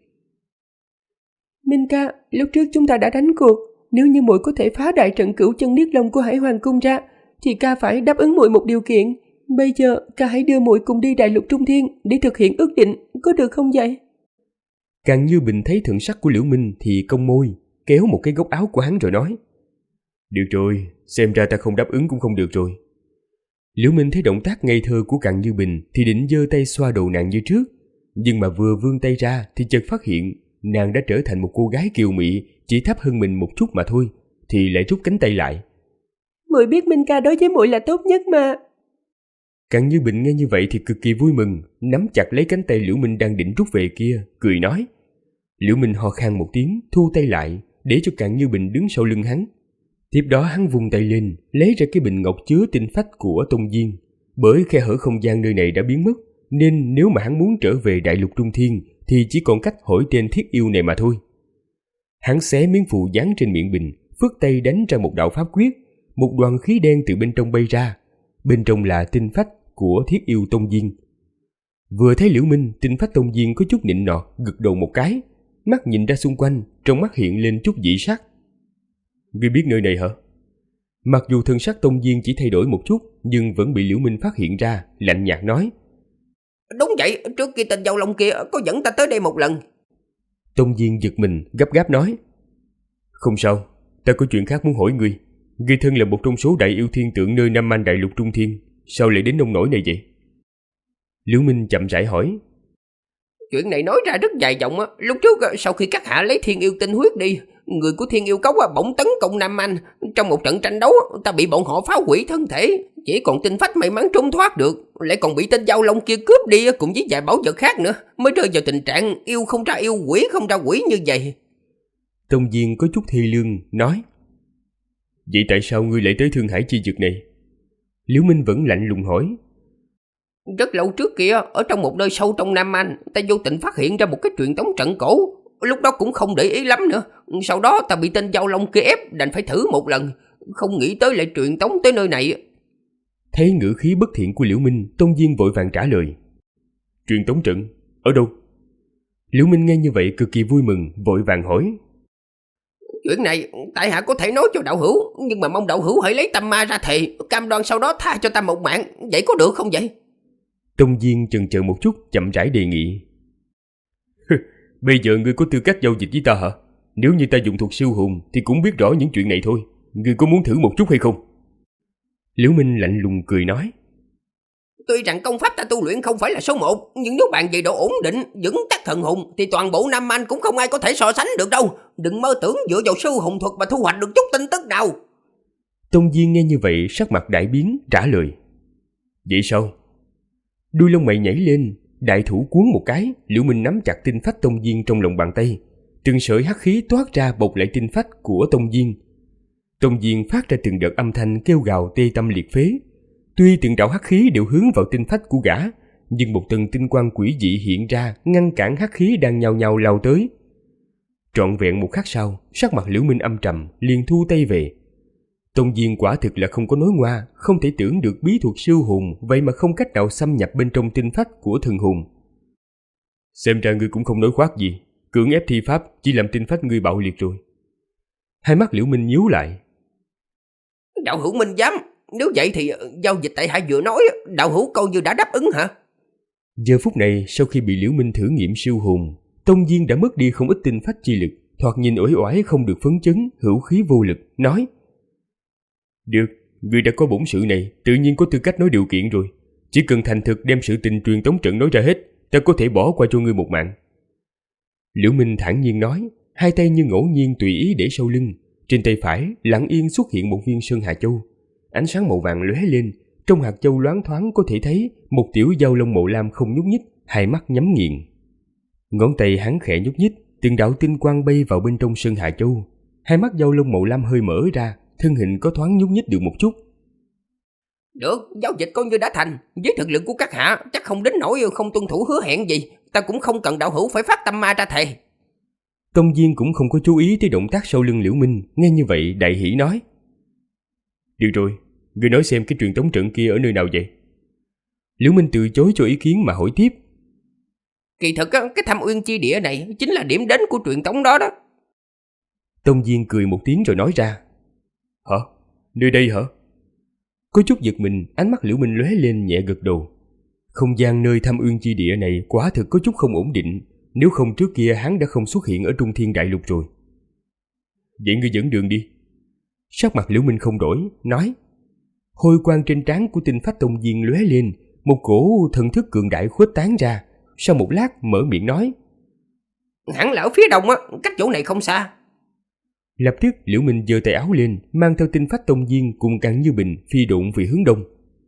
Minh ca, lúc trước chúng ta đã đánh cuộc, nếu như muội có thể phá đại trận Cửu Chân Niết Long của Hải Hoàng cung ra, thì ca phải đáp ứng muội một điều kiện. Bây giờ ca hãy đưa muội cùng đi Đại Lục Trung Thiên để thực hiện ước định, có được không vậy? Càng Như Bình thấy thần sắc của Liễu Minh thì cong môi, kéo một cái góc áo của hắn rồi nói. Được rồi, xem ra ta không đáp ứng cũng không được rồi. Liễu Minh thấy động tác ngây thơ của Càng Như Bình thì định giơ tay xoa đầu nàng như trước, nhưng mà vừa vươn tay ra thì chợt phát hiện nàng đã trở thành một cô gái kiều mị, chỉ thấp hơn mình một chút mà thôi, thì lại rút cánh tay lại. Muội biết Minh ca đối với muội là tốt nhất mà. Càng Như Bình nghe như vậy thì cực kỳ vui mừng, nắm chặt lấy cánh tay Liễu Minh đang định rút về kia, cười nói. Liễu Minh ho khan một tiếng, thu tay lại, để cho Càng Như Bình đứng sau lưng hắn. Tiếp đó hắn vung tay lên, lấy ra cái bình ngọc chứa tinh phách của Tông Diên. Bởi khe hở không gian nơi này đã biến mất, nên nếu mà hắn muốn trở về Đại Lục Trung Thiên thì chỉ còn cách hỏi tên thiết yêu này mà thôi. Hắn xé miếng phù dán trên miệng bình, phất tay đánh ra một đạo pháp quyết, một đoàn khí đen từ bên trong bay ra. Bên trong là tinh phách của thiết yêu Tông Diên. Vừa thấy Liễu Minh, tinh phách Tông Diên có chút nịnh nọt, gật đầu một cái, mắt nhìn ra xung quanh, trong mắt hiện lên chút dị sắc. Ngươi biết nơi này hả? Mặc dù thân sắc Tông Diên chỉ thay đổi một chút, nhưng vẫn bị Liễu Minh phát hiện ra, lạnh nhạt nói. Đúng vậy, trước kia tên Dâu Long kia có dẫn ta tới đây một lần. Tông Diên giật mình, gấp gáp nói. Không sao, ta có chuyện khác muốn hỏi ngươi. Ngươi thân là một trong số đại yêu thiên tượng nơi Nam Man đại lục trung thiên, sao lại đến nông nỗi này vậy? Liễu Minh chậm rãi hỏi. Chuyện này nói ra rất dài dòng á. Lúc trước sau khi các hạ lấy thiên yêu tinh huyết đi, người của thiên yêu cốc bỗng tấn công Nam Man. Trong một trận tranh đấu, ta bị bọn họ phá hủy thân thể, chỉ còn tinh phách may mắn trốn thoát được, lại còn bị tên Giao Long kia cướp đi cùng với vài bảo vật khác nữa, mới rơi vào tình trạng yêu không ra yêu, quỷ không ra quỷ như vậy. Tông Diên có chút thi lương nói. Vậy tại sao ngươi lại tới Thương Hải chi vực này? Liễu Minh vẫn lạnh lùng hỏi. Rất lâu trước kia, ở trong một nơi sâu trong Nam Man, ta vô tình phát hiện ra một cái truyền tống trận cổ. Lúc đó cũng không để ý lắm nữa. Sau đó ta bị tên Giao Long kia ép, đành phải thử một lần. Không nghĩ tới lại truyền tống tới nơi này. Thấy ngữ khí bất thiện của Liễu Minh, Tông Diên vội vàng trả lời. Truyền tống trận? Ở đâu? Liễu Minh nghe như vậy cực kỳ vui mừng, vội vàng hỏi. Chuyện này tại hạ có thể nói cho đạo hữu, nhưng mà mong đạo hữu hãy lấy tâm ma ra thề, cam đoan sau đó tha cho ta một mạng. Vậy có được không vậy? Tông Diên chần chờ một chút, chậm rãi đề nghị. Bây giờ ngươi có tư cách giao dịch với ta hả? Nếu như ta dùng thuật siêu hồn thì cũng biết rõ những chuyện này thôi. Ngươi có muốn thử một chút hay không? Liễu Minh lạnh lùng cười nói. Tuy rằng công pháp ta tu luyện không phải là số 1, nhưng nếu bạn về độ ổn định, vững chắc thần hồn thì toàn bộ Nam Man cũng không ai có thể so sánh được đâu. Đừng mơ tưởng dựa vào siêu hồn thuật mà thu hoạch được chút tin tức nào. Tông Diên nghe như vậy sắc mặt đại biến, trả lời. Vậy sao? Đuôi lông mày nhảy lên, đại thủ cuốn một cái, Liễu Minh nắm chặt tinh phách Tông Diên trong lòng bàn tay. Từng sợi hắc khí toát ra bọc lại tinh phách của Tông Diên. Tông Diên phát ra từng đợt âm thanh kêu gào tê tâm liệt phế. Tuy từng đạo hắc khí đều hướng vào tinh phách của gã, nhưng một tầng tinh quang quỷ dị hiện ra ngăn cản hắc khí đang nhao nhao lao tới. Trọn vẹn một khắc sau, sắc mặt Liễu Minh âm trầm, liền thu tay về. Tông Diên quả thực là không có nói ngoa, không thể tưởng được bí thuật siêu hồn, vậy mà không cách nào xâm nhập bên trong tinh phách của thần hồn. Xem ra ngươi cũng không nói khoác gì, cưỡng ép thi pháp chỉ làm tinh phách ngươi bạo liệt rồi. Hai mắt Liễu Minh nhíu lại. Đạo hữu Minh dám, nếu vậy thì giao dịch tại hạ vừa nói, đạo hữu coi như đã đáp ứng hả? Giờ phút này, sau khi bị Liễu Minh thử nghiệm siêu hồn, Tông Diên đã mất đi không ít tinh phách chi lực, thoạt nhìn uể oải không được phấn chấn, hữu khí vô lực, nói. Được, ngươi đã có bổn sự này, tự nhiên có tư cách nói điều kiện rồi. Chỉ cần thành thực đem sự tình truyền tống trận nói ra hết, ta có thể bỏ qua cho ngươi một mạng. Liễu Minh thản nhiên nói, hai tay như ngẫu nhiên tùy ý để sau lưng. Trên tay phải, lặng yên xuất hiện một viên Sơn Hà Châu. Ánh sáng màu vàng lóe lên, trong hạt châu loáng thoáng có thể thấy một tiểu Giao Long màu lam không nhúc nhích, hai mắt nhắm nghiền. Ngón tay hắn khẽ nhúc nhích, từng đạo tinh quang bay vào bên trong Sơn Hà Châu. Hai mắt Giao Long màu lam hơi mở ra, thân hình có thoáng nhúc nhích được một chút. Được, giao dịch coi như đã thành. Với thực lực của các hạ, chắc không đến nỗi không tuân thủ hứa hẹn gì. Ta cũng không cần đạo hữu phải phát tâm ma ra thề. Tông Diên cũng không có chú ý tới động tác sau lưng Liễu Minh, nghe như vậy đại hỉ nói. Được rồi, ngươi nói xem cái truyền tống trận kia ở nơi nào vậy? Liễu Minh từ chối cho ý kiến mà hỏi tiếp. Kỳ thực cái Thâm Uyên chi địa này chính là điểm đến của truyền tống đó đó. Tông Diên cười một tiếng rồi nói ra. Hả? Nơi đây hả? Có chút giật mình, ánh mắt Liễu Minh lóe lên nhẹ gật đầu. Không gian nơi Thâm Uyên chi địa này quả thực có chút không ổn định, nếu không trước kia hắn đã không xuất hiện ở Trung Thiên Đại Lục rồi. Vậy ngươi dẫn đường đi. Sắc mặt Liễu Minh không đổi, nói. Hôi quang trên trán của tinh phách Tông Diên lóe lên, một cổ thần thức cường đại khuếch tán ra. Sau một lát mở miệng nói. Hẳn là ở phía đông á, cách chỗ này không xa. Lập tức Liễu Minh giơ tay áo lên, mang theo tinh phách Tông Diên cùng Càn Như Bình phi độn về hướng đông.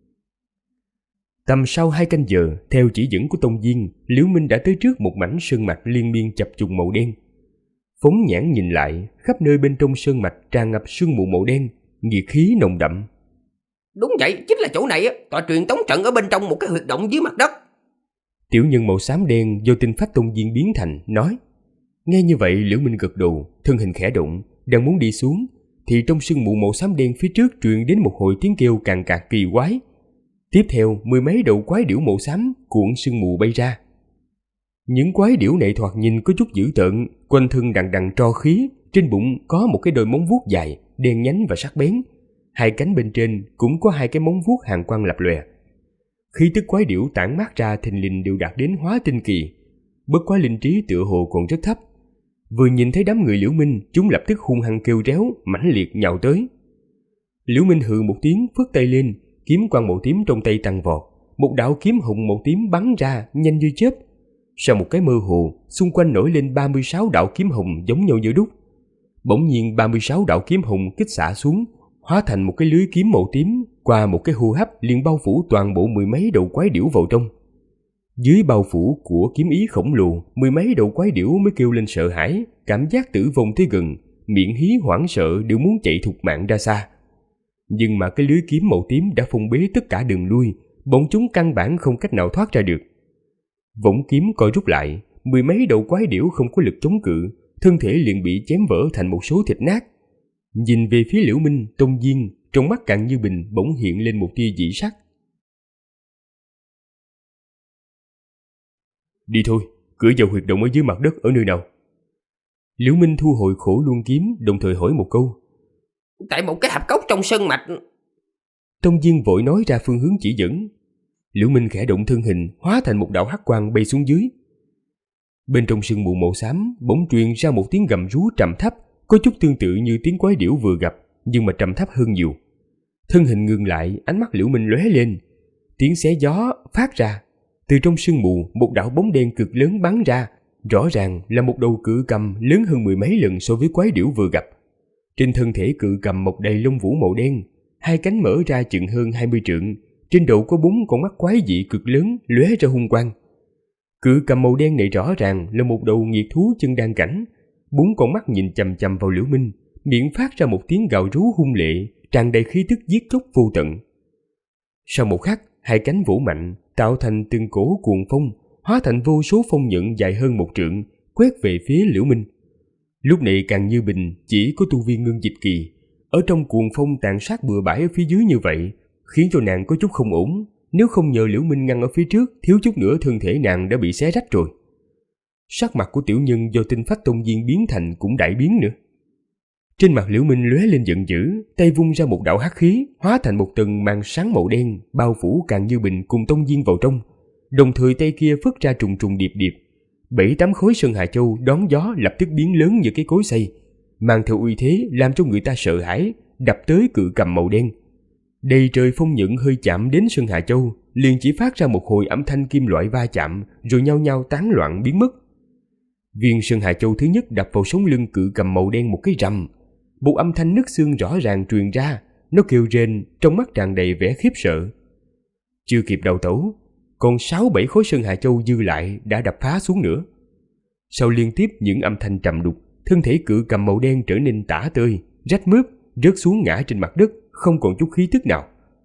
Tầm sau 2 canh giờ, theo chỉ dẫn của Tông Diên, Liễu Minh đã tới trước một mảnh sơn mạch liên miên chập trùng màu đen. Phóng nhãn nhìn lại, khắp nơi bên trong sơn mạch tràn ngập sương mù màu đen, nhiệt khí nồng đậm. Đúng vậy, chính là chỗ này á, tọa truyền tống trận ở bên trong một cái huyệt động dưới mặt đất. Tiểu nhân màu xám đen do tinh phách Tông Diên biến thành, nói. Nghe như vậy Liễu Minh gật đầu, thân hình khẽ động, đang muốn đi xuống, thì trong sương mù màu xám đen phía trước truyền đến một hồi tiếng kêu càn cạc kỳ quái. Tiếp theo, 10 mấy đầu quái điểu màu xám cuộn sương mù bay ra. Những quái điểu này thoạt nhìn có chút dữ tợn, quanh thân đằng đằng tro khí, trên bụng có một cái đôi móng vuốt dài, đen nhánh và sắc bén. Hai cánh bên trên cũng có 2 cái móng vuốt hàn quang lập lòe. Khí tức quái điểu tản mát ra thình lình đều đạt đến hóa tinh kỳ, bất quá linh trí tựa hồ còn rất thấp. Vừa nhìn thấy đám người Liễu Minh, chúng lập tức hung hăng kêu réo, mãnh liệt nhào tới. Liễu Minh hừ một tiếng, phất tay lên, kiếm quang màu tím trong tay tăng vọt, một đạo kiếm hùng màu tím bắn ra nhanh như chớp. Sau một cái mơ hồ, xung quanh nổi lên 36 đạo kiếm hùng giống nhau như đúc. Bỗng nhiên 36 đạo kiếm hùng kích xạ xuống, hóa thành một cái lưới kiếm màu tím, qua một cái hô hấp liền bao phủ toàn bộ mười mấy đầu quái điểu vào trong. Dưới bao phủ của kiếm ý khổng lồ, mười mấy đầu quái điểu mới kêu lên sợ hãi, cảm giác tử vong tới gần, miệng hí hoảng sợ đều muốn chạy thục mạng ra xa. Nhưng mà cái lưới kiếm màu tím đã phong bế tất cả đường lui, bọn chúng căn bản không cách nào thoát ra được. Võng kiếm co rút lại, mười mấy đầu quái điểu không có lực chống cự, thân thể liền bị chém vỡ thành một số thịt nát. Nhìn về phía Liễu Minh, Tông Diên trong mắt Càn Như Bình bỗng hiện lên một tia dị sắc. Đi thôi, cửa vào huyệt động ở dưới mặt đất ở nơi nào? Liễu Minh thu hồi khổ luân kiếm, đồng thời hỏi một câu. Tại một cái hạp cốc trong sơn mạch. Tông Diên vội nói ra phương hướng chỉ dẫn. Liễu Minh khẽ động thân hình, hóa thành một đạo hắc quang bay xuống dưới. Bên trong sương mù màu xám bỗng truyền ra một tiếng gầm rú trầm thấp, có chút tương tự như tiếng quái điểu vừa gặp, nhưng mà trầm thấp hơn nhiều. Thân hình ngừng lại, ánh mắt Liễu Minh lóe lên, tiếng xé gió phát ra. Từ trong sương mù, một đạo bóng đen cực lớn bắn ra, rõ ràng là một đầu cự cầm lớn hơn mười mấy lần so với quái điểu vừa gặp. Trên thân thể cự cầm mọc đầy lông vũ màu đen, hai cánh mở ra chừng hơn 20 trượng, trên đầu có 4 con mắt quái dị cực lớn lóe ra hung quang. Cự cầm màu đen này rõ ràng là một đầu nghiệt thú chân đan cảnh, 4 con mắt nhìn chằm chằm vào Liễu Minh, miệng phát ra một tiếng gào rú hung lệ, tràn đầy khí tức giết chóc vô tận. Sau một khắc, hai cánh vỗ mạnh, tạo thành từng cổ cuồng phong, hóa thành vô số phong nhận dài hơn 1 trượng, quét về phía Liễu Minh. Lúc này Càn Như Bình chỉ có tu vi ngưng dịch kỳ, ở trong cuồng phong tàn sát bừa bãi ở phía dưới như vậy, khiến cho nàng có chút không ổn. Nếu không nhờ Liễu Minh ngăn ở phía trước, thiếu chút nữa thân thể nàng đã bị xé rách rồi. Sắc mặt của tiểu nhân do tinh phách tông viên biến thành cũng đại biến nữa. Trên mặt Liễu Minh lóe lên giận dữ, tay vung ra một đạo hắc khí, hóa thành một tầng màn sáng màu đen, bao phủ Càn Như Bình cùng tông viên vào trong. Đồng thời tay kia phất ra trùng trùng điệp điệp, 7-8 khối sơn hà châu đón gió lập tức biến lớn như cái cối xay, mang theo uy thế làm cho người ta sợ hãi, đập tới cự cầm màu đen. Đầy trời phong nhận hơi chạm đến sơn hà châu, liền chỉ phát ra một hồi âm thanh kim loại va chạm, rồi nhao nhao tán loạn biến mất. Viên sơn hà châu thứ nhất đập vào sống lưng cự cầm màu đen một cái rầm, một âm thanh nứt xương rõ ràng truyền ra, nó kêu rên, trong mắt tràn đầy vẻ khiếp sợ. Chưa kịp đào tẩu, còn 6-7 khối sơn hà châu dư lại đã đập phá xuống nữa. Sau liên tiếp những âm thanh trầm đục, thân thể cự cầm màu đen trở nên tả tơi, rách mướp, rớt xuống ngã trên mặt đất, không còn chút khí tức nào.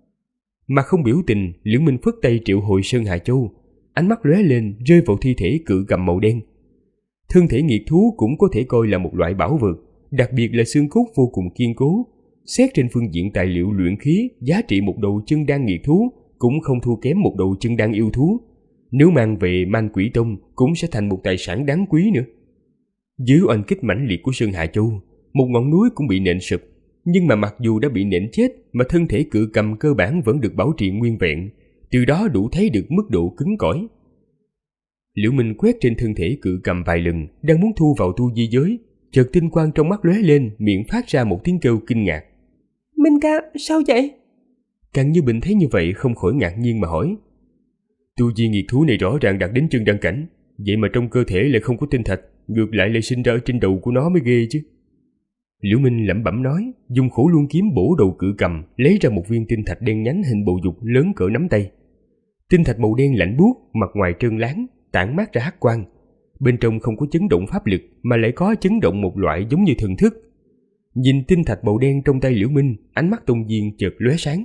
Mà không biểu tình, Liễu Minh phất tay triệu hồi sơn hà châu, ánh mắt lóe lên rơi vào thi thể cự cầm màu đen. Thân thể nghiệt thú cũng có thể coi là một loại bảo vật, đặc biệt là xương cốt vô cùng kiên cố. Xét trên phương diện tài liệu luyện khí, giá trị một đầu chân đan nghiệt thú cũng không thua kém một đầu chân đan yêu thú. Nếu mang về Man Quỷ Tông cũng sẽ thành một tài sản đáng quý nữa. Dưới oanh kích mãnh liệt của Sơn Hà Châu, một ngọn núi cũng bị nện sụp, nhưng mà mặc dù đã bị nện chết mà thân thể cự cầm cơ bản vẫn được bảo trì nguyên vẹn, từ đó đủ thấy được mức độ cứng cỏi. Liễu Minh quét trên thân thể cự cầm vài lần, đang muốn thu vào tu di giới, chợt tinh quang trong mắt lóe lên, miệng phát ra một tiếng kêu kinh ngạc. Minh ca, sao vậy? Càn Như Bình thấy như vậy không khỏi ngạc nhiên mà hỏi. Tu vi nghiệt thú này rõ ràng đạt đến chân đan cảnh, vậy mà trong cơ thể lại không có tinh thạch, ngược lại lại sinh ra ở trên đầu của nó mới ghê chứ. Liễu Minh lẩm bẩm nói, dùng khổ luân kiếm bổ đầu cự cầm, lấy ra một viên tinh thạch đen nhánh hình bầu dục lớn cỡ nắm tay. Tinh thạch màu đen lạnh buốt, mặt ngoài trơn láng, tản mát ra hắc quang. Bên trong không có chấn động pháp lực mà lại có chấn động một loại giống như thần thức. Nhìn tinh thạch màu đen trong tay Liễu Minh, ánh mắt Tông Diên chợt lóe sáng.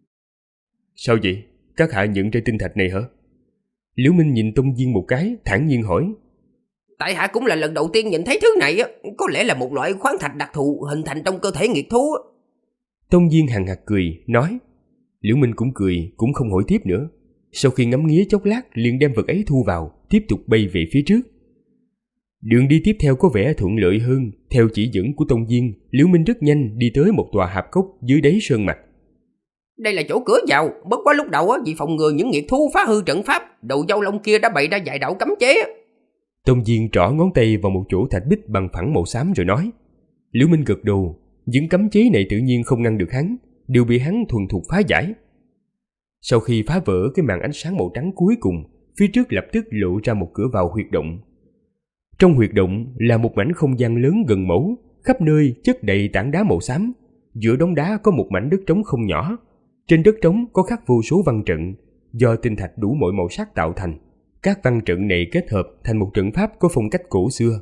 Sao vậy? Các hạ nhận ra tinh thạch này hả? Liễu Minh nhìn Tông Diên một cái, thản nhiên hỏi. Tại hạ cũng là lần đầu tiên nhìn thấy thứ này, có lẽ là một loại khoáng thạch đặc thù hình thành trong cơ thể nghiệt thú. Tông Diên hằng hạc cười, nói. Liễu Minh cũng cười, cũng không hỏi tiếp nữa. Sau khi ngắm nghía chốc lát, liền đem vật ấy thu vào, tiếp tục bay về phía trước. Đường đi tiếp theo có vẻ thuận lợi hơn. Theo chỉ dẫn của Tông Diên, Liễu Minh rất nhanh đi tới một tòa hạp cốc dưới đáy sơn mạch. Đây là chỗ cửa vào, bất quá lúc đầu vì phòng ngừa những nghiệt thú phá hư trận pháp, đầu dâu lông kia đã bày ra vài đạo cấm chế. Tông Diên trỏ ngón tay vào một chỗ thạch bích bằng phẳng màu xám rồi nói. Liễu Minh gật đầu, những cấm chế này tự nhiên không ngăn được hắn, đều bị hắn thuần thục phá giải. Sau khi phá vỡ cái màn ánh sáng màu trắng cuối cùng, phía trước lập tức lộ ra một cửa vào huyệt động. Trong huyệt động là một mảnh không gian lớn gần mẫu, khắp nơi chất đầy tảng đá màu xám. Giữa đống đá có một mảnh đất trống không nhỏ. Trên đất trống có khắc vô số văn trận, do tinh thạch đủ mọi màu sắc tạo thành. Các văn trận này kết hợp thành một trận pháp có phong cách cổ xưa.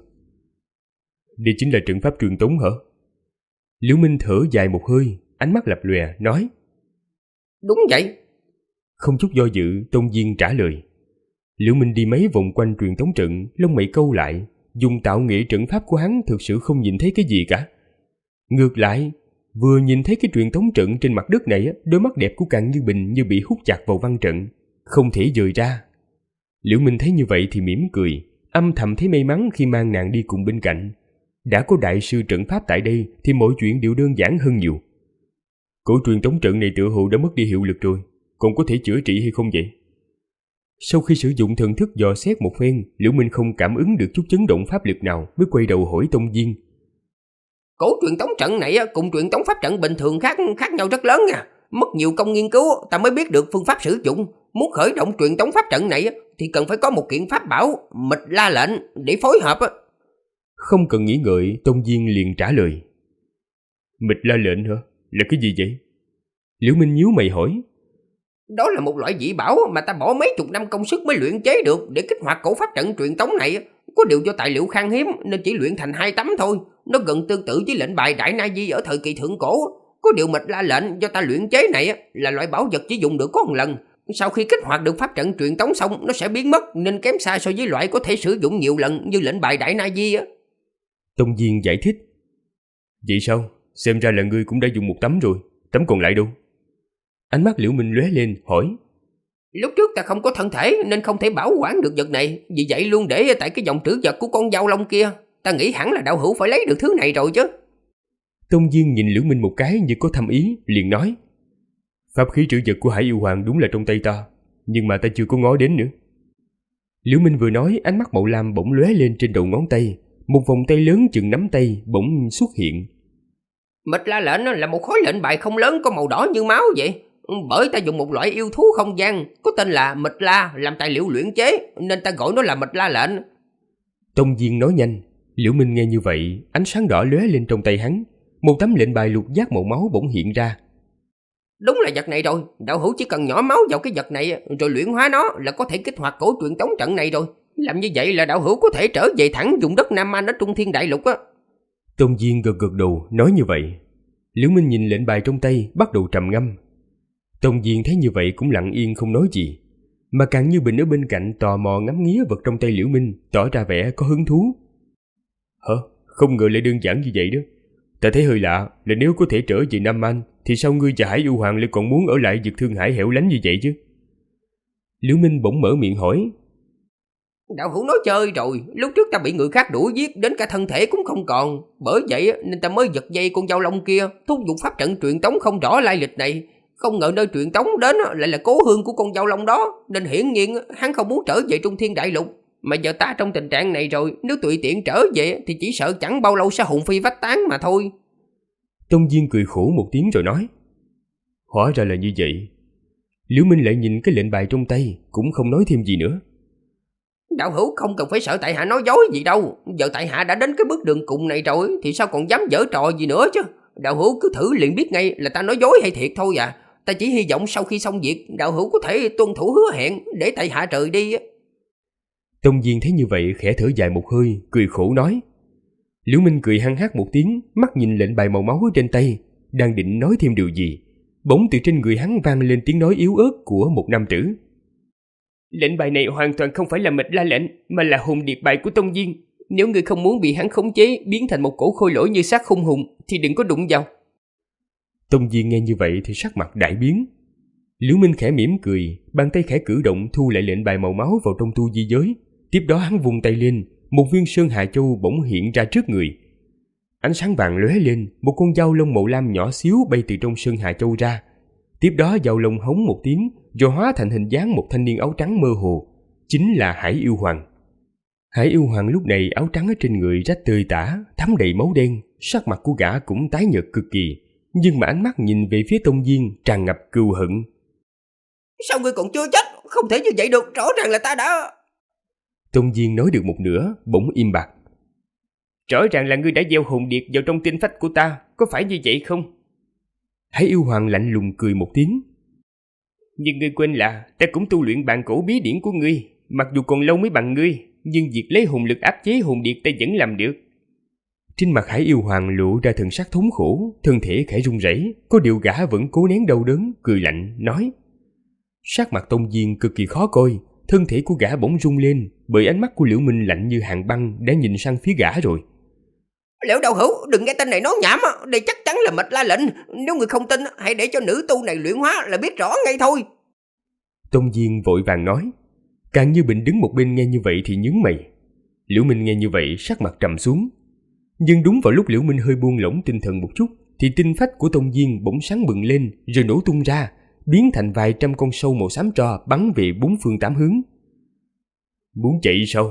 Đây chính là trận pháp truyền tống hả? Liễu Minh thở dài một hơi, ánh mắt lập lòe, nói. Đúng vậy. Không chút do dự, Tông Diên trả lời. Liễu Minh đi mấy vòng quanh truyền tống trận, lông mày câu lại, dùng tạo nghệ trận pháp của hắn thực sự không nhìn thấy cái gì cả. Ngược lại, vừa nhìn thấy cái truyền tống trận trên mặt đất này, đôi mắt đẹp của Càn Như Bình như bị hút chặt vào văn trận, không thể rời ra. Liễu Minh thấy như vậy thì mỉm cười, âm thầm thấy may mắn khi mang nàng đi cùng bên cạnh. Đã có đại sư trận pháp tại đây thì mọi chuyện đều đơn giản hơn nhiều. Cổ truyền tống trận này tựa hồ đã mất đi hiệu lực rồi, còn có thể chữa trị hay không vậy? Sau khi sử dụng thần thức dò xét một phen, Liễu Minh không cảm ứng được chút chấn động pháp lực nào, mới quay đầu hỏi Tông Diên. Cổ truyền tống trận này cùng truyền tống pháp trận bình thường khác nhau rất lớn nha. Mất nhiều công nghiên cứu ta mới biết được phương pháp sử dụng. Muốn khởi động truyền tống pháp trận này thì cần phải có một kiện pháp bảo, Mịch La lệnh để phối hợp. Không cần nghĩ ngợi, Tông Diên liền trả lời. Mịch La lệnh hả? Là cái gì vậy? Liễu Minh nhíu mày hỏi. Đó là một loại dị bảo mà ta bỏ mấy chục năm công sức mới luyện chế được để kích hoạt cổ pháp trận truyền tống này. Có điều do tài liệu khan hiếm nên chỉ luyện thành 2 tấm thôi. Nó gần tương tự với lệnh bài Đại Na Di ở thời kỳ thượng cổ. Có điều Mịch La lệnh do ta luyện chế này là loại bảo vật chỉ dùng được có một lần. Sau khi kích hoạt được pháp trận truyền tống xong, nó sẽ biến mất nên kém xa so với loại có thể sử dụng nhiều lần như lệnh bài Đại Na Di. Tông Diên giải thích. Vậy sao? Xem ra là ngươi cũng đã dùng một tấm rồi. Tấm còn lại đâu? Ánh mắt Liễu Minh lóe lên, hỏi. Lúc trước ta không có thân thể nên không thể bảo quản được vật này, vì vậy luôn để tại cái dòng trữ vật của con dao long kia. Ta nghĩ hẳn là đạo hữu phải lấy được thứ này rồi chứ. Tông Diên nhìn Liễu Minh một cái như có thâm ý, liền nói. Pháp khí trữ vật của Hải Yêu Hoàng đúng là trong tay ta, nhưng mà ta chưa có ngó đến nữa. Liễu Minh vừa nói, ánh mắt màu lam bỗng lóe lên trên đầu ngón tay, một vòng tay lớn chừng nắm tay bỗng xuất hiện. Mịch La lệnh là một khối lệnh bài không lớn có màu đỏ như máu vậy. Bởi ta dùng một loại yêu thú không gian có tên là Mịch La làm tài liệu luyện chế nên ta gọi nó là Mịch La lệnh. Tông Diên nói nhanh. Liễu Minh nghe như vậy, ánh sáng đỏ lóe lên trong tay hắn, một tấm lệnh bài lục giác màu máu bỗng hiện ra. Đúng là vật này rồi, đạo hữu chỉ cần nhỏ máu vào cái vật này rồi luyện hóa nó là có thể kích hoạt cổ truyền tống trận này rồi. Làm như vậy là đạo hữu có thể trở về thẳng vùng đất Nam Man ở Trung Thiên Đại Lục á. Tông Diên gật gật đầu nói như vậy. Liễu Minh nhìn lệnh bài trong tay bắt đầu trầm ngâm. Tông Diên thấy như vậy cũng lặng yên không nói gì, mà Càn Như Bình ở bên cạnh tò mò ngắm nghía vật trong tay Liễu Minh, tỏ ra vẻ có hứng thú. Hả? Không ngờ lại đơn giản như vậy đó. Ta thấy hơi lạ là nếu có thể trở về Nam Man thì sao ngươi và Hải Yêu Hoàng lại còn muốn ở lại vực Thương Hải hẻo lánh như vậy chứ? Liễu Minh bỗng mở miệng hỏi. Đạo hữu nói chơi rồi, lúc trước ta bị người khác đuổi giết đến cả thân thể cũng không còn. Bởi vậy nên ta mới giật dây con dao long kia, thúc giục pháp trận truyền tống không rõ lai lịch này. Không ngờ nơi truyền tống đến lại là cố hương của con dao long đó, nên hiển nhiên hắn không muốn trở về Trung Thiên Đại Lục. Mà giờ ta trong tình trạng này rồi, nếu tùy tiện trở về thì chỉ sợ chẳng bao lâu sẽ hồn phi vách tán mà thôi. Tông Diên cười khổ một tiếng rồi nói. Hóa ra là như vậy. Liễu Minh lại nhìn cái lệnh bài trong tay, cũng không nói thêm gì nữa. Đạo hữu không cần phải sợ tại hạ nói dối gì đâu. Giờ tại hạ đã đến cái bước đường cùng này rồi thì sao còn dám giở trò gì nữa chứ. Đạo hữu cứ thử liền biết ngay là ta nói dối hay thiệt thôi à. Ta chỉ hy vọng sau khi xong việc, đạo hữu có thể tuân thủ hứa hẹn để tại hạ rời đi. Tông Diên thấy như vậy khẽ thở dài một hơi, cười khổ nói. Liễu Minh cười hăng hắc một tiếng, mắt nhìn lệnh bài màu máu trên tay, đang định nói thêm điều gì, bỗng từ trên người hắn vang lên tiếng nói yếu ớt của một nam tử. Lệnh bài này hoàn toàn không phải là Mịch La lệnh, mà là hồn điệp bài của Tông Diên. Nếu người không muốn bị hắn khống chế, biến thành một cổ khôi lỗi như xác khung hùng, thì đừng có đụng vào. Tông Diên nghe như vậy thì sắc mặt đại biến. Liễu Minh khẽ mỉm cười, bàn tay khẽ cử động thu lại lệnh bài màu máu vào trong tu di giới. Tiếp đó hắn vung tay lên, một viên sơn hà châu bỗng hiện ra trước người. Ánh sáng vàng lóe lên, một con dao lông màu lam nhỏ xíu bay từ trong sơn hà châu ra. Tiếp đó dao lông hống một tiếng, rồi hóa thành hình dáng một thanh niên áo trắng mơ hồ, chính là Hải Yêu Hoàng. Hải yêu hoàng lúc này áo trắng ở trên người rách tơi tả, thấm đầy máu đen, sắc mặt của gã cũng tái nhợt cực kỳ, nhưng mà ánh mắt nhìn về phía Tông Diên tràn ngập cừu hận. Sao ngươi còn chưa chết? Không thể như vậy được, rõ ràng là ta đã... Tông Diên nói được một nửa, bỗng im bặt. Rõ ràng là ngươi đã gieo hồn điệp vào trong tinh phách của ta, có phải như vậy không? Hải yêu hoàng lạnh lùng cười một tiếng. Nhưng ngươi quên là ta cũng tu luyện bàn cổ bí điển của ngươi, mặc dù còn lâu mới bằng ngươi, nhưng việc lấy hồn lực áp chế hồn điệp ta vẫn làm được. Trên mặt Hải yêu hoàng lộ ra thần sắc thống khổ, thân thể khẽ run rẩy, có điều gã vẫn cố nén đau đớn, cười lạnh nói. Sắc mặt Tông Diên cực kỳ khó coi, thân thể của gã bỗng rung lên, bởi ánh mắt của Liễu Minh lạnh như hàn băng đã nhìn sang phía gã rồi. Liễu đạo hữu, đừng nghe tên này nói nhảm, đây chắc chắn là mệnh la lệnh, nếu người không tin hãy để cho nữ tu này luyện hóa là biết rõ ngay thôi. Tông Diên vội vàng nói. Càng Như Bình đứng một bên nghe như vậy thì nhướng mày. Liễu Minh nghe như vậy sắc mặt trầm xuống. Nhưng đúng vào lúc Liễu Minh hơi buông lỏng tinh thần một chút thì tinh phách của Tông Diên bỗng sáng bừng lên rồi nổ tung ra, biến thành vài trăm con sâu màu xám tro bắn về bốn phương tám hướng. Muốn chạy sao?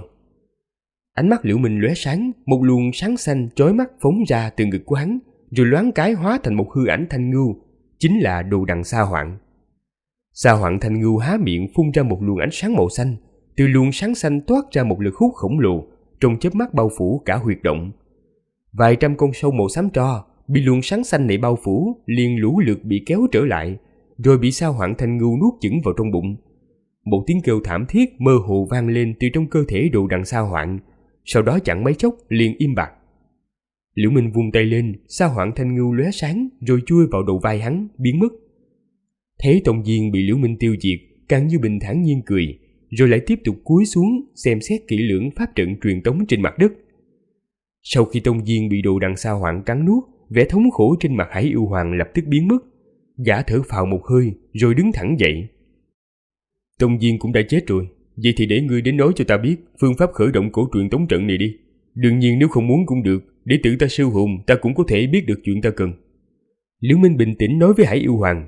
Ánh mắt Liễu Minh lóe sáng, một luồng sáng xanh chói mắt phóng ra từ ngực của hắn, rồi loáng cái hóa thành một hư ảnh thanh ngưu, chính là Đồ Đằng Sa Hoạn. Sa Hoạn thanh ngưu há miệng phun ra một luồng ánh sáng màu xanh, từ luồng sáng xanh toát ra một lực hút khổng lồ, trong chớp mắt bao phủ cả huyệt động. Vài trăm con sâu màu xám tro bị luồng sáng xanh này bao phủ, liền lũ lượt bị kéo trở lại, rồi bị Sa Hoạn thanh ngưu nuốt chửng vào trong bụng. Một tiếng kêu thảm thiết mơ hồ vang lên từ trong cơ thể Đồ Đằng Sa Hoạn, sau đó chẳng mấy chốc liền im bặt. Liễu Minh vung tay lên, Sa Hoạn thanh ngưu lóe sáng rồi chui vào đầu vai hắn, biến mất. Thấy Tông Diên bị Liễu Minh tiêu diệt, Càng Như Bình thản nhiên cười, rồi lại tiếp tục cúi xuống xem xét kỹ lưỡng pháp trận truyền tống trên mặt đất. Sau khi Tông Diên bị Đồ Đằng Sa Hoạn cắn nuốt, vẻ thống khổ trên mặt Hải yêu hoàng lập tức biến mất. Gã thở phào một hơi rồi đứng thẳng dậy. Tông Diên cũng đã chết rồi, vậy thì để ngươi đến nói cho ta biết phương pháp khởi động cổ truyền tống trận này đi. Đương nhiên nếu không muốn cũng được, để tự ta siêu hồn ta cũng có thể biết được chuyện ta cần. Liễu Minh bình tĩnh nói với Hải yêu hoàng.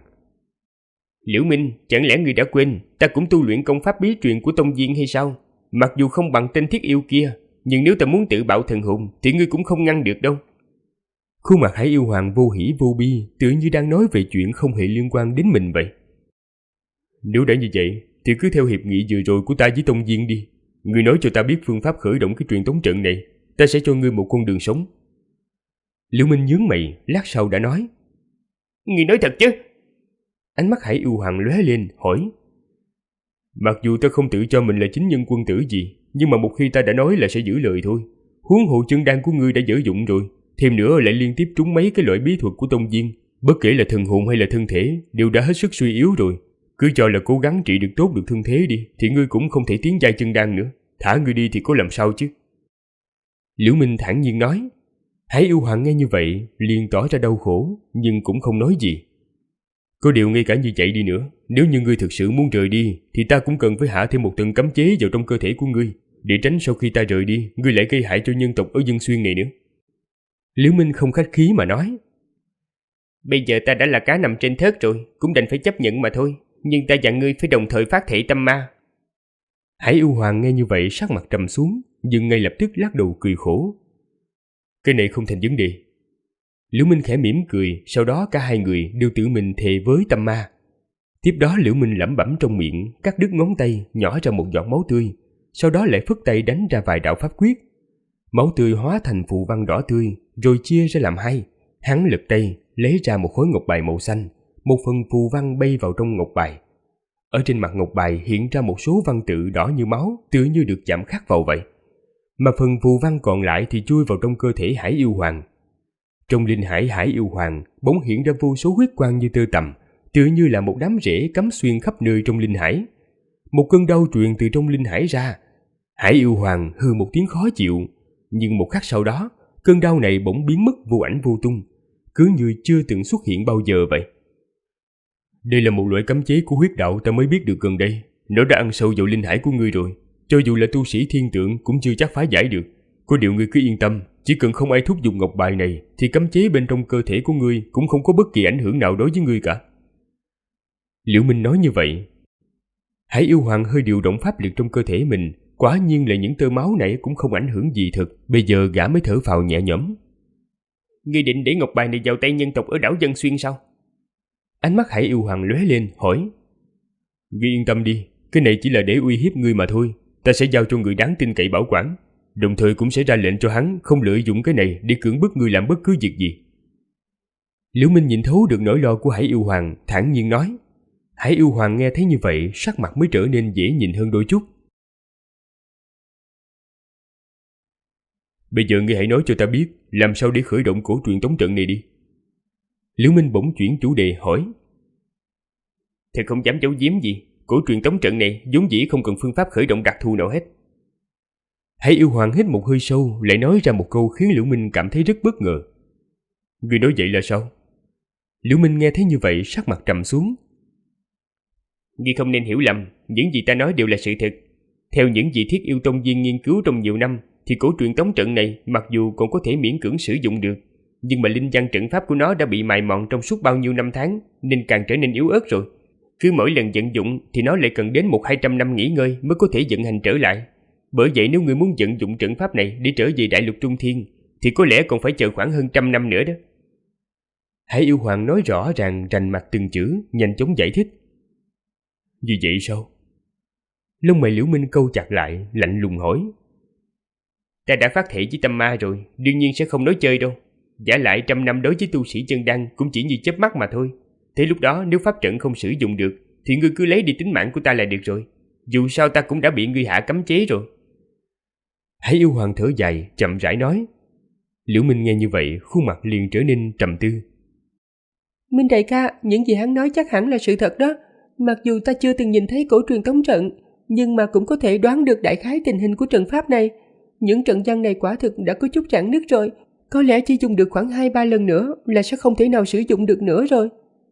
Liễu Minh, chẳng lẽ ngươi đã quên ta cũng tu luyện công pháp bí truyền của Tông Diên hay sao? Mặc dù không bằng tên thiết yêu kia, nhưng nếu ta muốn tự bạo thần hồn thì ngươi cũng không ngăn được đâu. Khuôn mặt Hải yêu hoàng vô hỉ vô bi, tựa như đang nói về chuyện không hề liên quan đến mình vậy. Nếu đã như vậy thì cứ theo hiệp nghị vừa rồi của ta với Tông Diên đi. Ngươi nói cho ta biết phương pháp khởi động cái truyền tống trận này, ta sẽ cho ngươi một con đường sống. Liễu Minh nhướng mày, lát sau đã nói. Ngươi nói thật chứ? Ánh mắt Hải yêu hoàng lóe lên, hỏi. Mặc dù ta không tự cho mình là chính nhân quân tử gì, nhưng mà một khi ta đã nói là sẽ giữ lời thôi. Huống hộ chân đan của ngươi đã dở dụng rồi, thêm nữa lại liên tiếp trúng mấy cái loại bí thuật của Tông Diên, bất kể là thần hồn hay là thân thể đều đã hết sức suy yếu rồi. Cứ cho là cố gắng trị được tốt được thân thế đi, thì ngươi cũng không thể tiến giai chân đan nữa. Thả ngươi đi thì có làm sao chứ? Liễu Minh thản nhiên nói. Hải yêu hoàng nghe như vậy liền tỏ ra đau khổ, nhưng cũng không nói gì. Có điều ngay cả như vậy đi nữa, nếu như ngươi thực sự muốn rời đi thì ta cũng cần phải hạ thêm một tầng cấm chế vào trong cơ thể của ngươi, để tránh sau khi ta rời đi ngươi lại gây hại cho nhân tộc ở Dân Xuyên này nữa. Liễu Minh không khách khí mà nói. Bây giờ ta đã là cá nằm trên thớt rồi, cũng đành phải chấp nhận mà thôi. Nhưng ta dặn ngươi phải đồng thời phát thể tâm ma. Hải yêu hoàng nghe như vậy sắc mặt trầm xuống, nhưng ngay lập tức lắc đầu cười khổ. Cái này không thành vấn đề. Liễu Minh khẽ mỉm cười, sau đó cả hai người đều tự mình thề với tâm ma. Tiếp đó Liễu Minh lẩm bẩm trong miệng, cắt đứt ngón tay, nhỏ ra một giọt máu tươi, sau đó lại phất tay đánh ra vài đạo pháp quyết. Máu tươi hóa thành phù văn đỏ tươi, rồi chia ra làm hai. Hắn lật tay, lấy ra một khối ngọc bài màu xanh, một phần phù văn bay vào trong ngọc bài. Ở trên mặt ngọc bài hiện ra một số văn tự đỏ như máu, tựa như được chạm khắc vào vậy. Mà phần phù văn còn lại thì chui vào trong cơ thể Hải yêu hoàng. Trong linh hải Hải yêu hoàng bỗng hiện ra vô số huyết quang như tơ tằm, tựa như là một đám rễ cắm xuyên khắp nơi trong linh hải. Một cơn đau truyền từ trong linh hải ra. Hải yêu hoàng hừ một tiếng khó chịu, nhưng một khắc sau đó, cơn đau này bỗng biến mất vô ảnh vô tung, cứ như chưa từng xuất hiện bao giờ vậy. Đây là một loại cấm chế của huyết đạo ta mới biết được gần đây. Nó đã ăn sâu vào linh hải của ngươi rồi. Cho dù là tu sĩ thiên tượng cũng chưa chắc phá giải được. Có điều ngươi cứ yên tâm, chỉ cần không ai thúc giục ngọc bài này thì cấm chế bên trong cơ thể của ngươi cũng không có bất kỳ ảnh hưởng nào đối với ngươi cả. Liễu Minh nói như vậy. Hải yêu hoàng hơi điều động pháp lực trong cơ thể mình, quả nhiên là những tơ máu này cũng không ảnh hưởng gì thực. Bây giờ gã mới thở phào nhẹ nhõm. Ngươi định để ngọc bài này vào tay nhân tộc ở đảo Dân Xuyên sao? Ánh mắt Hải Yêu Hoàng lóe lên hỏi. Ngươi yên tâm đi, cái này chỉ là để uy hiếp ngươi mà thôi. Ta sẽ giao cho người đáng tin cậy bảo quản, đồng thời cũng sẽ ra lệnh cho hắn không lợi dụng cái này để cưỡng bức ngươi làm bất cứ việc gì. Liễu Minh nhìn thấu được nỗi lo của Hải Yêu Hoàng, thản nhiên nói. Hải Yêu Hoàng nghe thấy như vậy, sắc mặt mới trở nên dễ nhìn hơn đôi chút. Bây giờ ngươi hãy nói cho ta biết làm sao để khởi động cổ truyền tống trận này đi. Liễu Minh bỗng chuyển chủ đề hỏi. Thật không dám giấu giếm gì, cổ truyền tống trận này vốn dĩ không cần phương pháp khởi động đặc thù nào hết. Hải Yêu Hoàng hít một hơi sâu, lại nói ra một câu khiến Liễu Minh cảm thấy rất bất ngờ. Ngươi nói vậy là sao? Liễu Minh nghe thấy như vậy, sắc mặt trầm xuống. Ngươi không nên hiểu lầm, những gì ta nói đều là sự thật. Theo những gì Thiết Yêu Tông viên nghiên cứu trong nhiều năm, thì cổ truyền tống trận này mặc dù còn có thể miễn cưỡng sử dụng được, nhưng mà linh văn trận pháp của nó đã bị mài mòn trong suốt bao nhiêu năm tháng, nên càng trở nên yếu ớt rồi. Cứ mỗi lần vận dụng thì nó lại cần đến 100-200 năm nghỉ ngơi mới có thể vận hành trở lại. Bởi vậy nếu ngươi muốn vận dụng trận pháp này để trở về đại lục Trung Thiên, thì có lẽ còn phải chờ khoảng hơn 100 năm nữa đó. Hải Yêu Hoàng nói rõ ràng, rành mạch từng chữ, nhanh chóng giải thích. Như vậy sao? Lông mày Liễu Minh câu chặt lại, lạnh lùng hỏi. Ta đã phát thể với tâm ma rồi, đương nhiên sẽ không nói chơi đâu. Giả lại 100 năm đối với tu sĩ chân đăng cũng chỉ như chớp mắt mà thôi. Thế lúc đó nếu pháp trận không sử dụng được, thì ngươi cứ lấy đi tính mạng của ta là được rồi. Dù sao ta cũng đã bị ngươi hạ cấm chế rồi. Hải Yêu Hoàng thở dài, chậm rãi nói. Liễu Minh nghe như vậy, khuôn mặt liền trở nên trầm tư. Minh đại ca, những gì hắn nói chắc hẳn là sự thật đó. Mặc dù ta chưa từng nhìn thấy cổ truyền tống trận, nhưng mà cũng có thể đoán được đại khái tình hình của trận pháp này. Những trận văn này quả thực đã có chút rạn nứt rồi, có lẽ chỉ dùng được khoảng 2-3 lần nữa là sẽ không thể nào sử dụng được nữa rồi.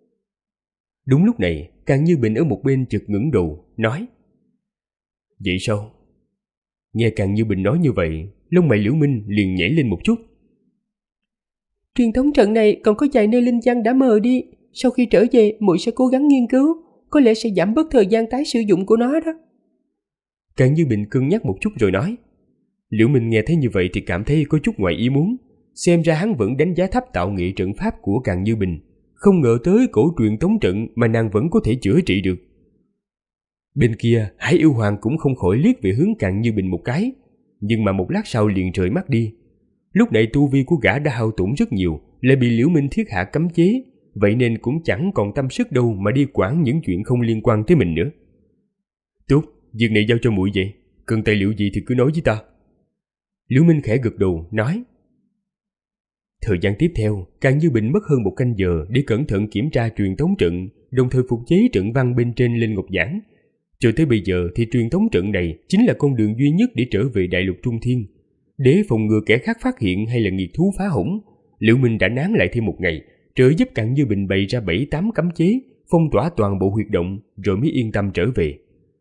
Đúng lúc này, Càng Như Bình ở một bên chợt ngẩng đầu, nói. Vậy sao? Nghe Càng Như Bình nói như vậy, lông mày Liễu Minh liền nhảy lên một chút. Truyền thống trận này còn có vài nơi linh văn đã mờ đi, sau khi trở về muội sẽ cố gắng nghiên cứu, có lẽ sẽ giảm bớt thời gian tái sử dụng của nó đó. Càng Như Bình cân nhắc một chút rồi nói. Liễu Minh nghe thấy như vậy thì cảm thấy có chút ngoài ý muốn, xem ra hắn vẫn đánh giá thấp tạo nghệ trận pháp của Càng Như Bình, không ngờ tới cổ truyền tống trận mà nàng vẫn có thể chữa trị được. Bên kia, Hải Yêu Hoàng cũng không khỏi liếc về hướng Càng Như Bình một cái, nhưng mà một lát sau liền rời mắt đi. Lúc này tu vi của gã đã hao tổn rất nhiều, lại bị Liễu Minh thiết hạ cấm chế, vậy nên cũng chẳng còn tâm sức đâu mà đi quản những chuyện không liên quan tới mình nữa. Tốt, việc này giao cho muội vậy, cần tài liệu gì thì cứ nói với ta. Liễu Minh khẽ gật đầu, nói. Thời gian tiếp theo, Càng Như Bình mất hơn 1 canh giờ để cẩn thận kiểm tra truyền tống trận, đồng thời phục chế trận văn bên trên lên ngọc giản. Cho tới bây giờ thì truyền tống trận này chính là con đường duy nhất để trở về đại lục Trung Thiên. Để phòng ngừa kẻ khác phát hiện hay là nghiệt thú phá hỏng, Liễu Minh đã nán lại thêm 1 ngày, trợ giúp Càng Như Bình bày ra 7-8 cấm chế, phong tỏa toàn bộ huyệt động, rồi mới yên tâm trở về.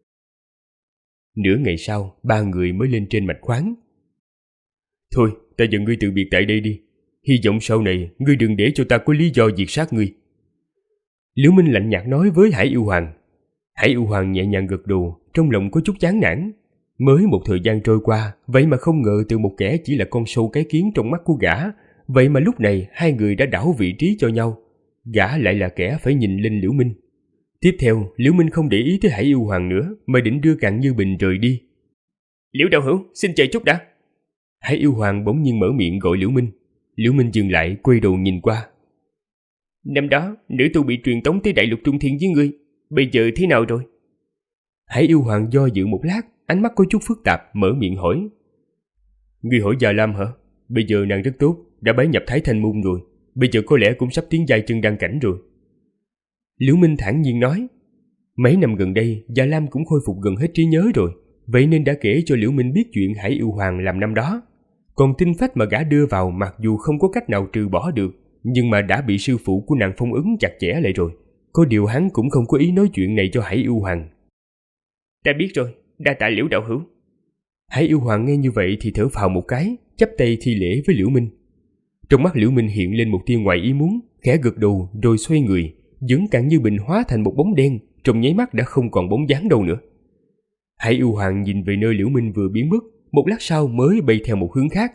Nửa ngày sau, 3 người mới lên trên mạch khoáng. Thôi, ta và ngươi từ biệt tại đây đi. Hy vọng sau này ngươi đừng để cho ta có lý do diệt sát ngươi. Liễu Minh lạnh nhạt nói với Hải Yêu Hoàng. Hải Yêu Hoàng nhẹ nhàng gật đầu, trong lòng có chút chán nản. Mới một thời gian trôi qua, vậy mà không ngờ từ một kẻ chỉ là con sâu cái kiến trong mắt của gã, vậy mà lúc này hai người đã đảo vị trí cho nhau. Gã lại là kẻ phải nhìn lên Liễu Minh. Tiếp theo, Liễu Minh không để ý tới Hải Yêu Hoàng nữa, mà định đưa Càng Như Bình rời đi. Liễu đạo hữu, xin chờ chút đã. Hải Yêu Hoàng bỗng nhiên mở miệng gọi Liễu Minh. Liễu Minh dừng lại, quay đầu nhìn qua. Năm đó, nữ tu bị truyền tống tới đại lục Trung Thiên với ngươi, bây giờ thế nào rồi? Hải Yêu Hoàng do dự một lát, ánh mắt có chút phức tạp, mở miệng hỏi. Ngươi hỏi Già Lam hả? Bây giờ nàng rất tốt, đã bái nhập Thái Thanh Môn rồi, bây giờ có lẽ cũng sắp tiến giai chân đăng cảnh rồi. Liễu Minh thản nhiên nói. Mấy năm gần đây, Già Lam cũng khôi phục gần hết trí nhớ rồi, vậy nên đã kể cho Liễu Minh biết chuyện Hải Yêu Hoàng làm năm đó. Còn tinh phách mà gã đưa vào mặc dù không có cách nào trừ bỏ được, nhưng mà đã bị sư phụ của nàng phong ấn chặt chẽ lại rồi. Có điều hắn cũng không có ý nói chuyện này cho Hải Yêu Hoàng. Ta biết rồi, đa tạ Liễu đạo hữu. Hải Yêu Hoàng nghe như vậy thì thở phào một cái, chắp tay thi lễ với Liễu Minh. Trong mắt Liễu Minh hiện lên một tia ngoài ý muốn, khẽ gật đầu rồi xoay người, dẫn Càng Như Bình hóa thành một bóng đen, trong nháy mắt đã không còn bóng dáng đâu nữa. Hải yêu hoàng nhìn về nơi Liễu Minh vừa biến mất, một lát sau mới bay theo một hướng khác.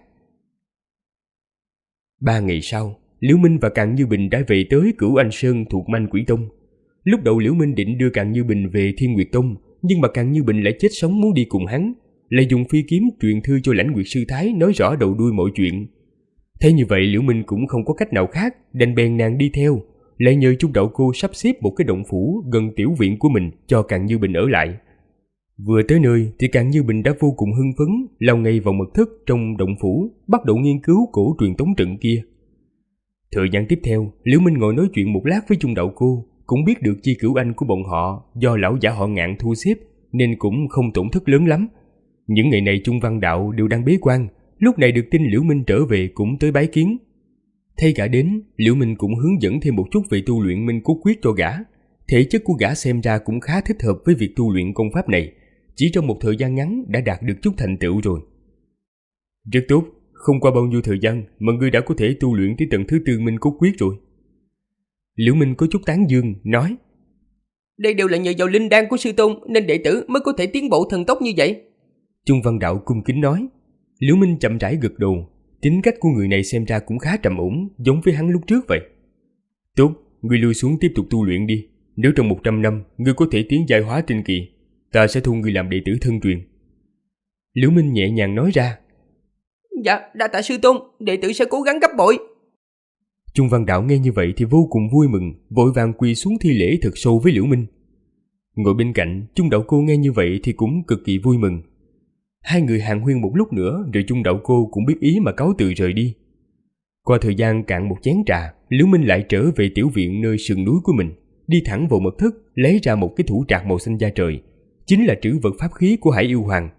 3 ngày sau, Liễu Minh và Càn Như Bình đã về tới Cửu Anh Sơn thuộc Manh Quỷ Tông. Lúc đầu Liễu Minh định đưa Càn Như Bình về Thiên Nguyệt Tông, nhưng mà Càn Như Bình lại chết sống muốn đi cùng hắn, lại dùng phi kiếm truyền thư cho Lãnh Nguyệt Sư Thái nói rõ đầu đuôi mọi chuyện. Thế như vậy Liễu Minh cũng không có cách nào khác, đành bèn nàng đi theo, lại nhờ Chung Đậu Cô sắp xếp một cái động phủ gần tiểu viện của mình cho Càn Như Bình ở lại. Vừa tới nơi thì Càn Như Bình đã vô cùng hưng phấn, lao ngay vào mật thất trong động phủ, bắt đầu nghiên cứu cổ truyền tống trận kia. Thời gian tiếp theo, Liễu Minh ngồi nói chuyện một lát với Chung Đậu Cô, cũng biết được chi cửu anh của bọn họ do lão giả họ Ngạn thu xếp nên cũng không tổn thất lớn lắm. Những ngày này Chung Văn Đạo đều đang bế quan, lúc này được tin Liễu Minh trở về cũng tới bái kiến. Thay cả đến, Liễu Minh cũng hướng dẫn thêm một chút về tu luyện Minh Cốt Quyết cho gã. Thể chất của gã xem ra cũng khá thích hợp với việc tu luyện công pháp này, chỉ trong một thời gian ngắn đã đạt được chút thành tựu rồi. Rất tốt, không qua bao nhiêu thời gian mà ngươi đã có thể tu luyện tới tầng thứ 4 Minh Cốt Quyết rồi. Liễu Minh có chút tán dương, nói: Đây đều là nhờ vào linh đan của sư tôn nên đệ tử mới có thể tiến bộ thần tốc như vậy. Chung Văn Đạo cung kính nói. Liễu Minh chậm rãi gật đầu, tính cách của người này xem ra cũng khá trầm ổn, giống với hắn lúc trước vậy. Tốt, ngươi lui xuống tiếp tục tu luyện đi. Nếu trong 100 năm ngươi có thể tiến giai hóa tinh kỳ, ta sẽ thu ngươi làm đệ tử thân truyền. Liễu Minh nhẹ nhàng nói ra. Dạ, đa tạ sư tôn, đệ tử sẽ cố gắng gấp bội. Chung Văn Đạo nghe như vậy thì vô cùng vui mừng, vội vàng quỳ xuống thi lễ thật sâu với Liễu Minh. Ngồi bên cạnh, Chung Đậu Cô nghe như vậy thì cũng cực kỳ vui mừng. Hai người hàn huyên một lúc nữa rồi Chung Đậu Cô cũng biết ý mà cáo từ rời đi. Qua thời gian cạn một chén trà, Liễu Minh lại trở về tiểu viện nơi sườn núi của mình, đi thẳng vào mật thất lấy ra một cái thủ trạc màu xanh da trời, chính là trữ vật pháp khí của Hải Yêu Hoàng.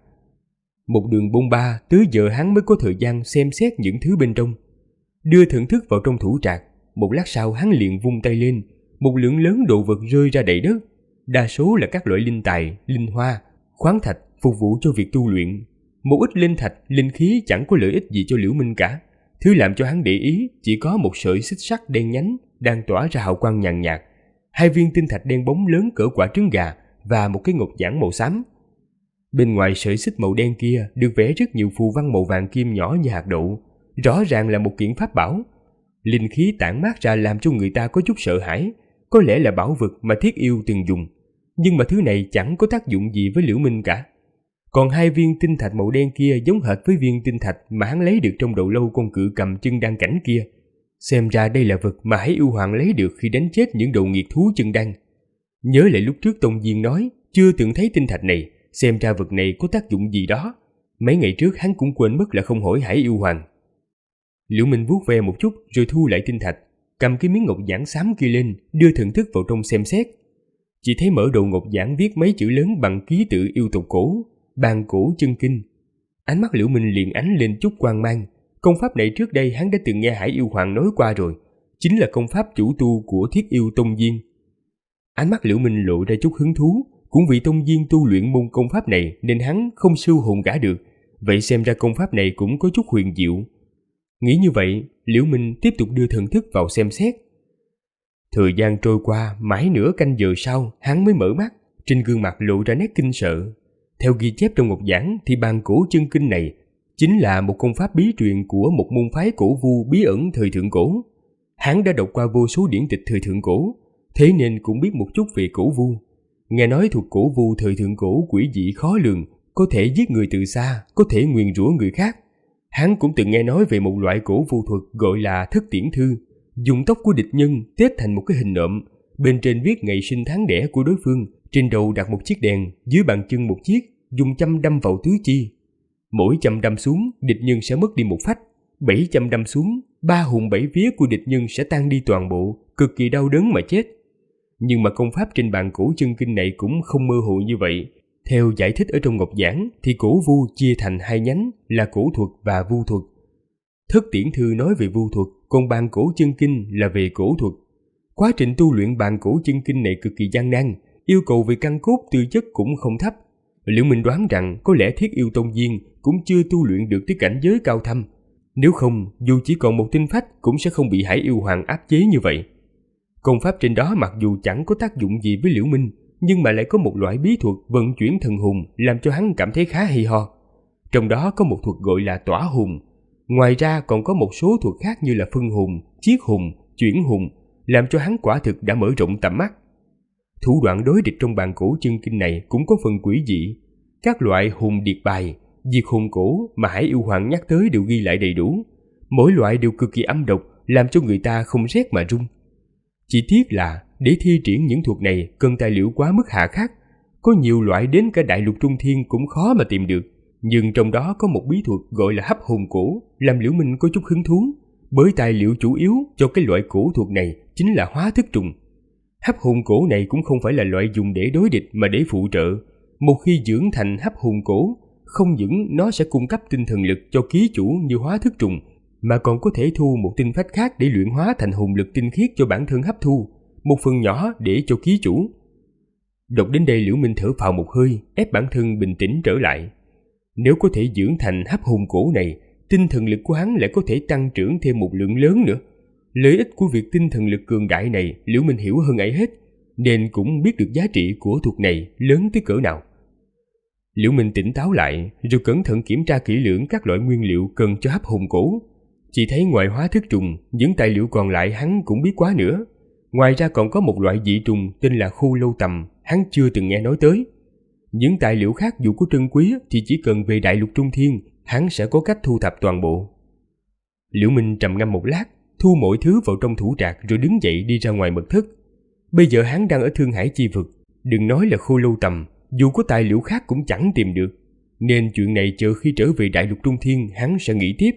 Một đường bôn ba tới giờ hắn mới có thời gian xem xét những thứ bên trong. Đưa thần thức vào trong thủ trạc, một lát sau hắn liền vung tay lên, một lượng lớn đồ vật rơi ra đầy đất, đa số là các loại linh tài, linh hoa, khoáng thạch phục vụ cho việc tu luyện. Một ít linh thạch, linh khí chẳng có lợi ích gì cho Liễu Minh cả. Thứ làm cho hắn để ý chỉ có một sợi xích sắt đen nhánh đang tỏa ra hào quang nhàn nhạt, 2 viên tinh thạch đen bóng lớn cỡ quả trứng gà và một cái ngọc giản màu xám. Bên ngoài sợi xích màu đen kia được vẽ rất nhiều phù văn màu vàng kim nhỏ như hạt đậu, rõ ràng là một kiện pháp bảo. Linh khí tản mát ra làm cho người ta có chút sợ hãi, có lẽ là bảo vật mà Thiết Yêu từng dùng, nhưng mà thứ này chẳng có tác dụng gì với Liễu Minh cả. Còn 2 viên tinh thạch màu đen kia giống hệt với viên tinh thạch mà hắn lấy được trong đầu lâu con cự cầm chân đan cảnh kia. Xem ra đây là vật mà Hải Yêu Hoàng lấy được khi đánh chết những đầu nghiệt thú chân đan. Nhớ lại lúc trước Tông Diên nói chưa từng thấy tinh thạch này, xem ra vật này có tác dụng gì đó. Mấy ngày trước hắn cũng quên mất là không hỏi Hải Yêu Hoàng. Liễu Minh vuốt ve một chút rồi thu lại tinh thạch, cầm cái miếng ngọc giản xám kia lên, đưa thần thức vào trong xem xét. Chỉ thấy mở đầu ngọc giản viết mấy chữ lớn bằng ký tự yêu tộc cổ: Bàn Cổ Chân Kinh. Ánh mắt Liễu Minh liền ánh lên chút quang mang. Công pháp này trước đây hắn đã từng nghe Hải Yêu Hoàng nói qua rồi, chính là công pháp chủ tu của Thiết Yêu Tông Diên. Ánh mắt Liễu Minh lộ ra chút hứng thú, cũng vì Tông Diên tu luyện môn công pháp này nên hắn không siêu hồn gã được, vậy xem ra công pháp này cũng có chút huyền diệu. Nghĩ như vậy, Liễu Minh tiếp tục đưa thần thức vào xem xét. Thời gian trôi qua, mãi nửa canh giờ sau, hắn mới mở mắt, trên gương mặt lộ ra nét kinh sợ. Theo ghi chép trong ngọc giản thì Bàn Cổ Chân Kinh này chính là một công pháp bí truyền của một môn phái cổ vu bí ẩn thời thượng cổ. Hắn đã đọc qua vô số điển tịch thời thượng cổ, thế nên cũng biết một chút về cổ vu. Nghe nói thuộc cổ vu thời thượng cổ quỷ dị khó lường, có thể giết người từ xa, có thể nguyền rủa người khác. Hắn cũng từng nghe nói về một loại cổ vu thuật gọi là Thất Tiễn Thư, dùng tóc của địch nhân tết thành một cái hình nộm, bên trên viết ngày sinh tháng đẻ của đối phương, trên đầu đặt một chiếc đèn, dưới bàn chân một chiếc, dùng châm đâm vào tứ chi. Mỗi châm đâm xuống, địch nhân sẽ mất đi một phách. 7 châm đâm xuống, 3 hồn 7 vía của địch nhân sẽ tan đi toàn bộ, cực kỳ đau đớn mà chết. Nhưng mà công pháp trên Bàn Cổ Chân Kinh này cũng không mơ hồ như vậy. Theo giải thích ở trong ngọc giản thì cổ vu chia thành 2 nhánh là cổ thuật và vu thuật. Thất Tiễn Thư nói về vu thuật, còn Bàn Cổ Chân Kinh là về cổ thuật. Quá trình tu luyện Bàn Cổ Chân Kinh này cực kỳ gian nan, yêu cầu về căn cốt tư chất cũng không thấp. Liễu Minh đoán rằng có lẽ Thiết Yêu Tông Diên cũng chưa tu luyện được tới cảnh giới cao thâm. Nếu không, dù chỉ còn một tinh phách cũng sẽ không bị Hải Yêu Hoàng áp chế như vậy. Công pháp trên đó mặc dù chẳng có tác dụng gì với Liễu Minh, nhưng mà lại có một loại bí thuật vận chuyển thần hồn làm cho hắn cảm thấy khá hay ho. Trong đó có một thuật gọi là tỏa hồn. Ngoài ra còn có một số thuật khác như là phân hồn, chiết hồn, chuyển hồn, làm cho hắn quả thực đã mở rộng tầm mắt. Thủ đoạn đối địch trong bản cổ chân kinh này cũng có phần quỷ dị. Các loại hồn điệt bài, diệt hồn cổ mà Hải Yêu Hoàng nhắc tới đều ghi lại đầy đủ. Mỗi loại đều cực kỳ âm độc, làm cho người ta không rét mà run. Chỉ tiếc là để thi triển những thuật này cần tài liệu quá mức hà khắc, có nhiều loại đến cả đại lục Trung Thiên cũng khó mà tìm được. Nhưng trong đó có một bí thuật gọi là hấp hồn cổ, làm Liễu Minh có chút hứng thú, bởi tài liệu chủ yếu cho cái loại cổ thuật này chính là hóa thức trùng. Hấp hồn cổ này cũng không phải là loại dùng để đối địch mà để phụ trợ. Một khi dưỡng thành hấp hồn cổ, không những nó sẽ cung cấp tinh thần lực cho ký chủ như hóa thức trùng, mà còn có thể thu một tinh phách khác để luyện hóa thành hồn lực tinh khiết cho bản thân hấp thu, một phần nhỏ để cho ký chủ. Đọc đến đây Liễu Minh thở phào một hơi, ép bản thân bình tĩnh trở lại. Nếu có thể dưỡng thành hấp hồn cổ này, tinh thần lực của hắn lại có thể tăng trưởng thêm một lượng lớn nữa. Lợi ích của việc tinh thần lực cường đại này Liễu Minh hiểu hơn ai hết, nên cũng biết được giá trị của thuật này lớn tới cỡ nào. Liễu Minh tỉnh táo lại, rồi cẩn thận kiểm tra kỹ lưỡng các loại nguyên liệu cần cho hấp hồn cổ. Chỉ thấy ngoài hóa thức trùng, những tài liệu còn lại hắn cũng biết quá nữa. Ngoài ra còn có một loại dị trùng tên là khô lâu tầm, hắn chưa từng nghe nói tới. Những tài liệu khác dù có trân quý thì chỉ cần về đại lục Trung Thiên, hắn sẽ có cách thu thập toàn bộ. Liễu Minh trầm ngâm một lát, thu mọi thứ vào trong thủ trạc rồi đứng dậy đi ra ngoài mật thất. Bây giờ hắn đang ở Thương Hải chi vực, đừng nói là khô lâu tầm, dù có tài liệu khác cũng chẳng tìm được, nên chuyện này chờ khi trở về đại lục Trung Thiên hắn sẽ nghĩ tiếp.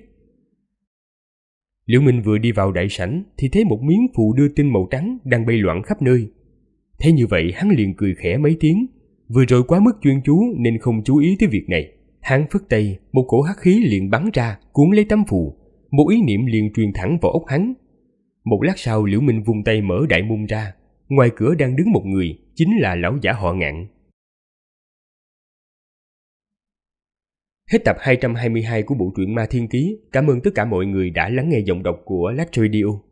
Liễu Minh vừa đi vào đại sảnh thì thấy một miếng phù đưa tin màu trắng đang bay loạn khắp nơi. Thế như vậy hắn liền cười khẽ mấy tiếng, vừa rồi quá mức chuyên chú nên không chú ý tới việc này. Hắn phất tay, một cổ hắc khí liền bắn ra, cuốn lấy tấm phù, một ý niệm liền truyền thẳng vào óc hắn. Một lát sau Liễu Minh vung tay mở đại môn ra, ngoài cửa đang đứng một người, chính là lão giả họ Ngạn. Hết tập 222 của bộ truyện Ma Thiên Ký. Cảm ơn tất cả mọi người đã lắng nghe giọng đọc của Lách Radio.